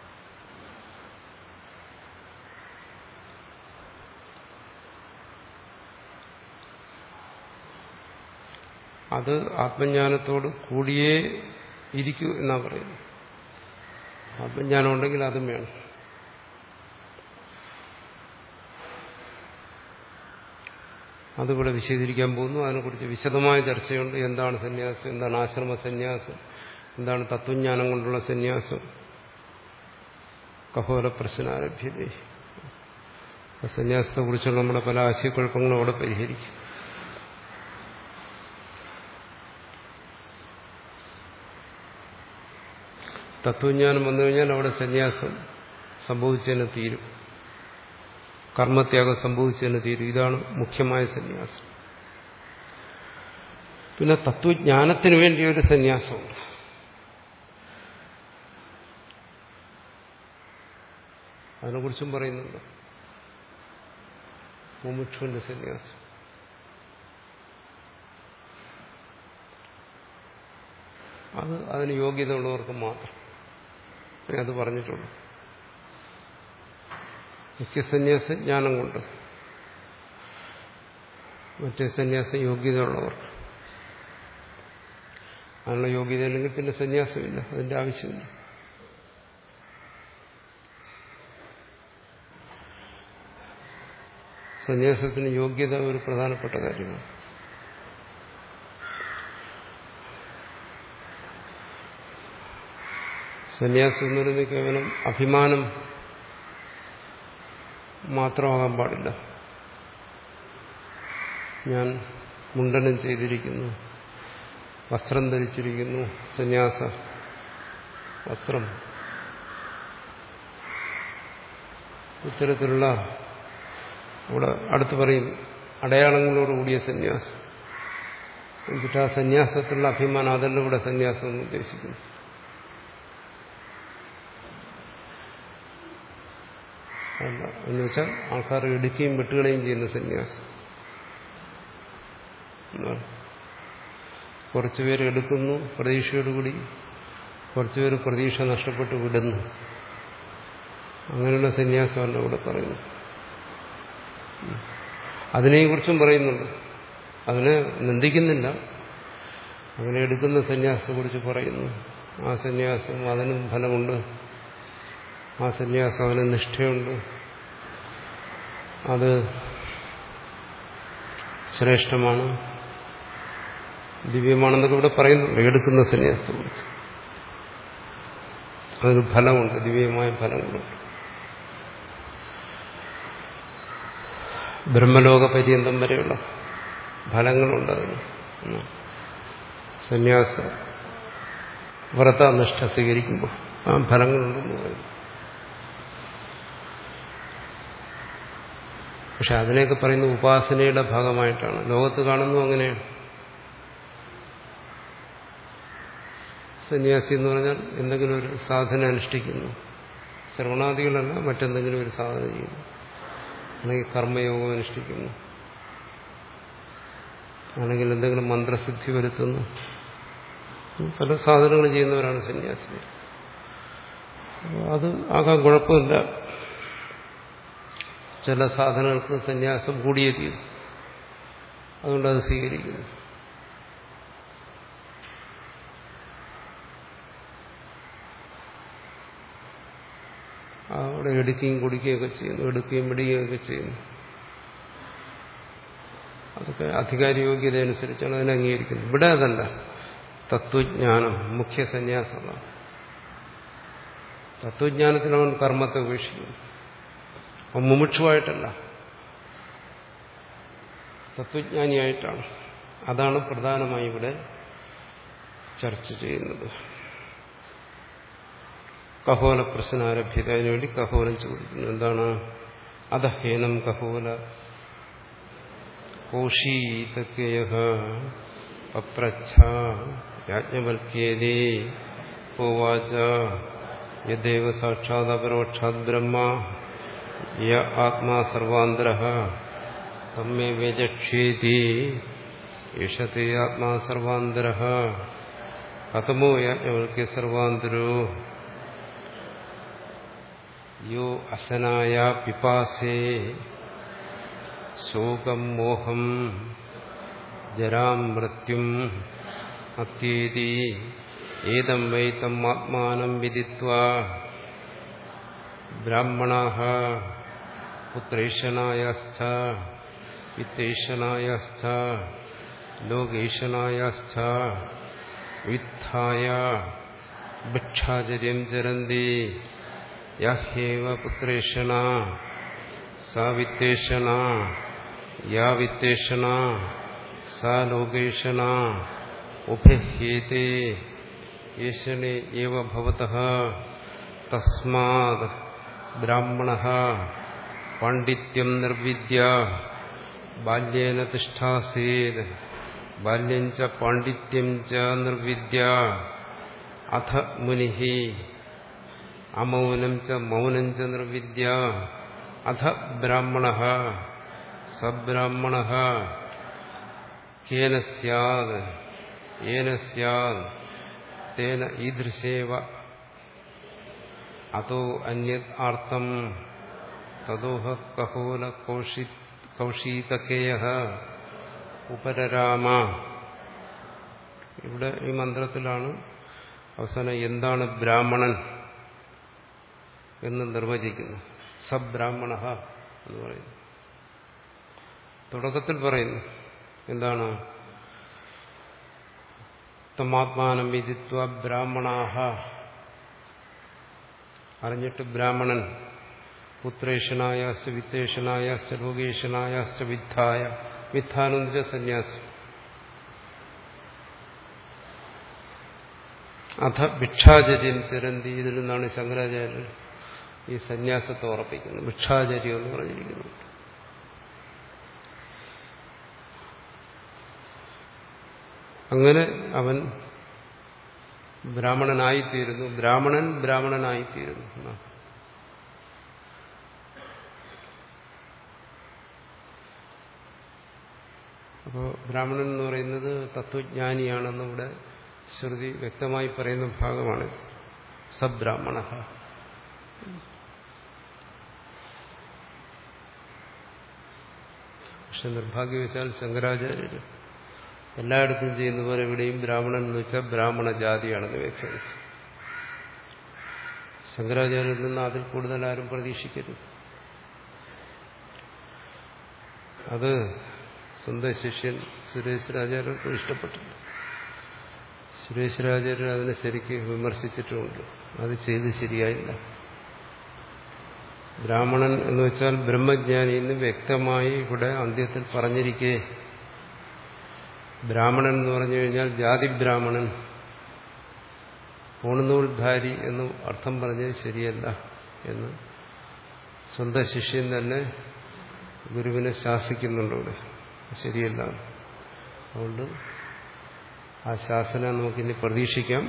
അത് ആത്മജ്ഞാനത്തോട് കൂടിയേ ഇരിക്കൂ എന്നാ പറയുന്നു. ആത്മജ്ഞാനം ഉണ്ടെങ്കിൽ അതും വേണം. അതിവിടെ വിശദീകരിക്കാൻ പോകുന്നു. അതിനെക്കുറിച്ച് വിശദമായ ചർച്ചയുണ്ട്. എന്താണ് സന്യാസം, എന്താണ് ആശ്രമ സന്യാസം, എന്താണ് തത്വജ്ഞാനം കൊണ്ടുള്ള സന്യാസം. കഹോല പ്രശ്നാരഭ്യത. സന്യാസത്തെക്കുറിച്ചുള്ള നമ്മുടെ പല ആശയക്കുഴപ്പങ്ങളും അവിടെ പരിഹരിക്കും. തത്വജ്ഞാനം വന്നു കഴിഞ്ഞാൽ അവിടെ സന്യാസം സംഭവിച്ചതിന് തീരും, കർമ്മത്യാഗം സംഭവിച്ചതിന് തീരും. ഇതാണ് മുഖ്യമായ സന്യാസം. പിന്നെ തത്വജ്ഞാനത്തിന് വേണ്ടി ഒരു സന്യാസമുണ്ട്. അതിനെക്കുറിച്ചും പറയുന്നുണ്ട്. മുമുക്ഷുവിന്റെ സന്യാസം. അത് അതിന് യോഗ്യത ഉള്ളവർക്ക് മാത്രം അത് പറഞ്ഞിട്ടുള്ളൂ. മുഖ്യസന്യാസ ജ്ഞാനം കൊണ്ട്, മറ്റേ സന്യാസ യോഗ്യതയുള്ളവർക്ക്. അതിനുള്ള യോഗ്യത ഇല്ലെങ്കിൽ പിന്നെ സന്യാസമില്ല, അതിന്റെ ആവശ്യമില്ല. സന്യാസത്തിന് യോഗ്യത ഒരു പ്രധാനപ്പെട്ട കാര്യമാണ്. സന്യാസം എന്ന് പറയുന്നത് കേവലം അഭിമാനം മാത്രമാകാൻ പാടില്ല. ഞാൻ മുണ്ടനം ചെയ്തിരിക്കുന്നു, വസ്ത്രം ധരിച്ചിരിക്കുന്നു, സന്യാസ വസ്ത്രം ഇത്തരത്തിലുള്ള ഇവിടെ അടുത്ത് പറയും അടയാളങ്ങളോട് കൂടിയ സന്യാസം. എന്നിട്ട് ആ സന്യാസത്തിലുള്ള അഭിമാനം, അതല്ല ഇവിടെ സന്യാസം എന്ന് ഉദ്ദേശിക്കുന്നു. അല്ല എന്ന് വെച്ചാൽ ആൾക്കാർ എടുക്കുകയും വിട്ടുകളയും ചെയ്യുന്ന സന്യാസം. കുറച്ചുപേർ എടുക്കുന്നു പ്രതീക്ഷയോടുകൂടി, കുറച്ചുപേർ പ്രതീക്ഷ നഷ്ടപ്പെട്ട് വിടുന്നു. അങ്ങനെയുള്ള സന്യാസമല്ല ഇവിടെ പറയുന്നു. അതിനെക്കുറിച്ചും പറയുന്നുണ്ട്. അതിനെ നിന്ദിക്കുന്നില്ല. അങ്ങനെ എടുക്കുന്ന സന്യാസത്തെക്കുറിച്ച് പറയുന്നു. ആ സന്യാസം അതിനും ഫലമുണ്ട്, ആ സന്യാസം അതിന് നിഷ്ഠയുണ്ട്, അത് ശ്രേഷ്ഠമാണ്, ദിവ്യമാണെന്നൊക്കെ ഇവിടെ പറയുന്നുണ്ട്. എടുക്കുന്ന സന്യാസത്തെക്കുറിച്ച് അതൊരു ഫലമുണ്ട്, ദിവ്യമായ ഫലങ്ങളുണ്ട്. ബ്രഹ്മലോക പര്യന്തം വരെയുള്ള ഫലങ്ങളുണ്ട് അതിന്. സന്യാസ വ്രതനിഷ്ഠ സ്വീകരിക്കുമ്പോൾ ആ ഫലങ്ങളുണ്ടെന്ന് പറയുന്നു. പക്ഷെ അതിനെയൊക്കെ പറയുന്ന ഉപാസനയുടെ ഭാഗമായിട്ടാണ്. ലോകത്ത് കാണുന്നു അങ്ങനെയാണ്. സന്യാസി എന്ന് പറഞ്ഞാൽ എന്തെങ്കിലും ഒരു സാധന അനുഷ്ഠിക്കുന്നു, ശ്രവണാദികളല്ല, മറ്റെന്തെങ്കിലും ഒരു സാധന ചെയ്യുന്നു, അല്ലെങ്കിൽ കർമ്മയോഗം അനുഷ്ഠിക്കുന്നു, അല്ലെങ്കിൽ എന്തെങ്കിലും മന്ത്രസിദ്ധി വരുത്തുന്നു. പല സാധനങ്ങൾ ചെയ്യുന്നവരാണ് സന്യാസി. അത് ആകാൻ കുഴപ്പമില്ല. ചില സാധനങ്ങൾക്ക് സന്യാസം കൂടിയേ തീരും, അതുകൊണ്ട് അത് സ്വീകരിക്കുന്നു. അവിടെ എടുക്കുകയും കുടിക്കുകയൊക്കെ ചെയ്യുന്നു, എടുക്കുകയും പിടിക്കുകയൊക്കെ ചെയ്യുന്നു. അതൊക്കെ അധികാരയോഗ്യത അനുസരിച്ചാണ് അതിനെ അംഗീകരിക്കുന്നത്. ഇവിടെ അതല്ല. തത്വജ്ഞാനം മുഖ്യ സന്യാസമാണ്. തത്വജ്ഞാനത്തിൽ അവൻ കർമ്മത്തെ ഉപേക്ഷിക്കുന്നു. അവൻ മുമുക്ഷുവായിട്ടല്ല, തത്വജ്ഞാനിയായിട്ടാണ്. അതാണ് പ്രധാനമായി ഇവിടെ ചർച്ച ചെയ്യുന്നത്. കഹോല പ്രശ്നം ആരംഭിത. അതിനുവേണ്ടി കഹോലം ചോദിക്കുന്നു. എന്താണ്? അധഹേനം കഹോല കോഷീതകേയഃ പപ്രച്ഛ യാജ്ഞവൽക്യേതി ഉവാച യദേവ സാക്ഷാത് അപരോക്ഷാത് ബ്രഹ്മ യ ആത്മാ സർവാന്തരഃ തമ്മേ വ്യജക്ഷ്യേതി യേഷതേ ആത്മാ സർവാന്തരഃ കഥമോ യാജ്ഞവൽക്യ സർവാന്തരോ യോ അസനായ പിപാസേ ശോകം മോഹം ജരാം മൃത്യും അത്യേതി ഏതം വൈതം ആത്മാനം വിദിത്വാ ബ്രാഹ്മണഃ പുത്രേഷനായശ്ച വിത്തേഷനായശ്ച ലോകേഷനായശ്ച വിത്ഥായ ഭിക്ഷാചര്യം ചരന്തി യഹ്യേവ പുത്രേഷണ സാ വിത്തേഷണ യാ വിത്തേഷണ സാ ലോകേഷണ ഉഭ്യഹ്യേതേ യേശനേ ഏവ ഭവതഃ തസ്മാദ് ബ്രാഹ്മണഃ പാണ്ഡിത്യം നിർവിദ്യ ബാല്യേന തിഷ്ഠാസീത് ബാല്യം ച പാണ്ഡിത്യം ച നിർവിദ്യ അഥ മുനിഃ അമൗനം ച മൗനം ച നിർവിദ്യ അഥ ബ്രാഹ്മണഃ സബ്രാഹ്മണഃ കേന സ്യാദ് യേന സ്യാദ് തേന ഈദൃശേവ അതോ അന്യത് ആർത്തം തദോഹ കഹോല കൗശീതകേയഃ ഉപരരാമ. ഇവിടെ ഈ മന്ത്രത്തിലാണ് അവസാനം എന്താണ് ബ്രാഹ്മണൻ എന്ന് നിർവചിക്കുന്നു. സബ്രാഹ്മണഃ എന്ന് പറയുന്നു. തുടക്കത്തിൽ പറയുന്നു എന്താണ്? തമാത്മാനം വിദിത്വ ബ്രാഹ്മണാഹ, അറിഞ്ഞിട്ട് ബ്രാഹ്മണൻ, പുത്രേഷനായശ്ച വിത്തേഷനായശ്ച ലോകേഷനായശ്ച വിദ്ധായ, വിദ്ധാനം എന്ന് വെച്ചാൽ സന്യാസം. അഥ ഭിക്ഷാചര്യം ചരന്തി, ഇതിൽ നിന്നാണ് ശങ്കരാചാര്യർ ഈ സന്യാസത്തെ ഉറപ്പിക്കുന്നു. ഭിക്ഷാചര്യം എന്ന് പറഞ്ഞിരിക്കുന്നു. അങ്ങനെ അവൻ ബ്രാഹ്മണനായിത്തീരുന്നു. ബ്രാഹ്മണൻ ബ്രാഹ്മണനായിത്തീരുന്നു. അപ്പോൾ ബ്രാഹ്മണൻ എന്ന് പറയുന്നത് തത്വജ്ഞാനിയാണെന്ന് ഇവിടെ ശ്രുതി വ്യക്തമായി പറയുന്ന ഭാഗമാണ്. സബ്രാഹ്മണ. പക്ഷെ നിർഭാഗ്യവശാൽ ശങ്കരാചാര്യർ എല്ലായിടത്തും ചെയ്യുന്ന പോലെ ഇവിടെയും ബ്രാഹ്മണൻ എന്ന് വെച്ചാൽ ബ്രാഹ്മണ ജാതിയാണെന്ന് വ്യാഖ്യാനിച്ചു. ശങ്കരാചാര്യരിൽ നിന്ന് അതിൽ കൂടുതൽ ആരും പ്രതീക്ഷിക്കരുത്. അത് സ്വന്തം ശിഷ്യൻ സുരേശ്വരാചാര്യർക്കും ഇഷ്ടപ്പെട്ടില്ല. സുരേശ്വരാചാര്യർ അതിനെ ശരിക്ക് വിമർശിച്ചിട്ടുമുണ്ട്. അത് ചെയ്ത് ശരിയായില്ല. ബ്രാഹ്മണൻ എന്ന് വെച്ചാൽ ബ്രഹ്മജ്ഞാനി എന്ന് വ്യക്തമായി ഇവിടെ അന്ത്യത്തിൽ പറഞ്ഞിരിക്കെ ബ്രാഹ്മണൻ എന്ന് പറഞ്ഞു കഴിഞ്ഞാൽ ജാതി ബ്രാഹ്മണൻ, പൂണുനൂൽധാരി എന്ന് അർത്ഥം പറഞ്ഞത് ശരിയല്ല എന്ന് സ്വന്തം ശിഷ്യൻ തന്നെ ഗുരുവിനെ ശാസിക്കുന്നുണ്ട്. ഇവിടെ ശരിയല്ല. അതുകൊണ്ട് ആ ശാസന നമുക്കിനി പ്രതീക്ഷിക്കാം.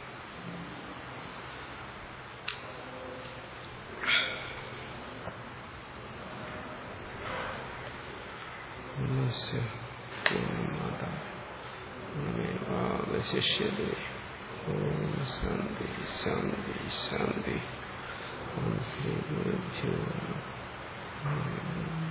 ശിഷ്യതേ ഓം ശാന്തി ശാന്തി ശാന്തി. ഓം ശ്രീ ഗുരുഭ്യോ നമഃ.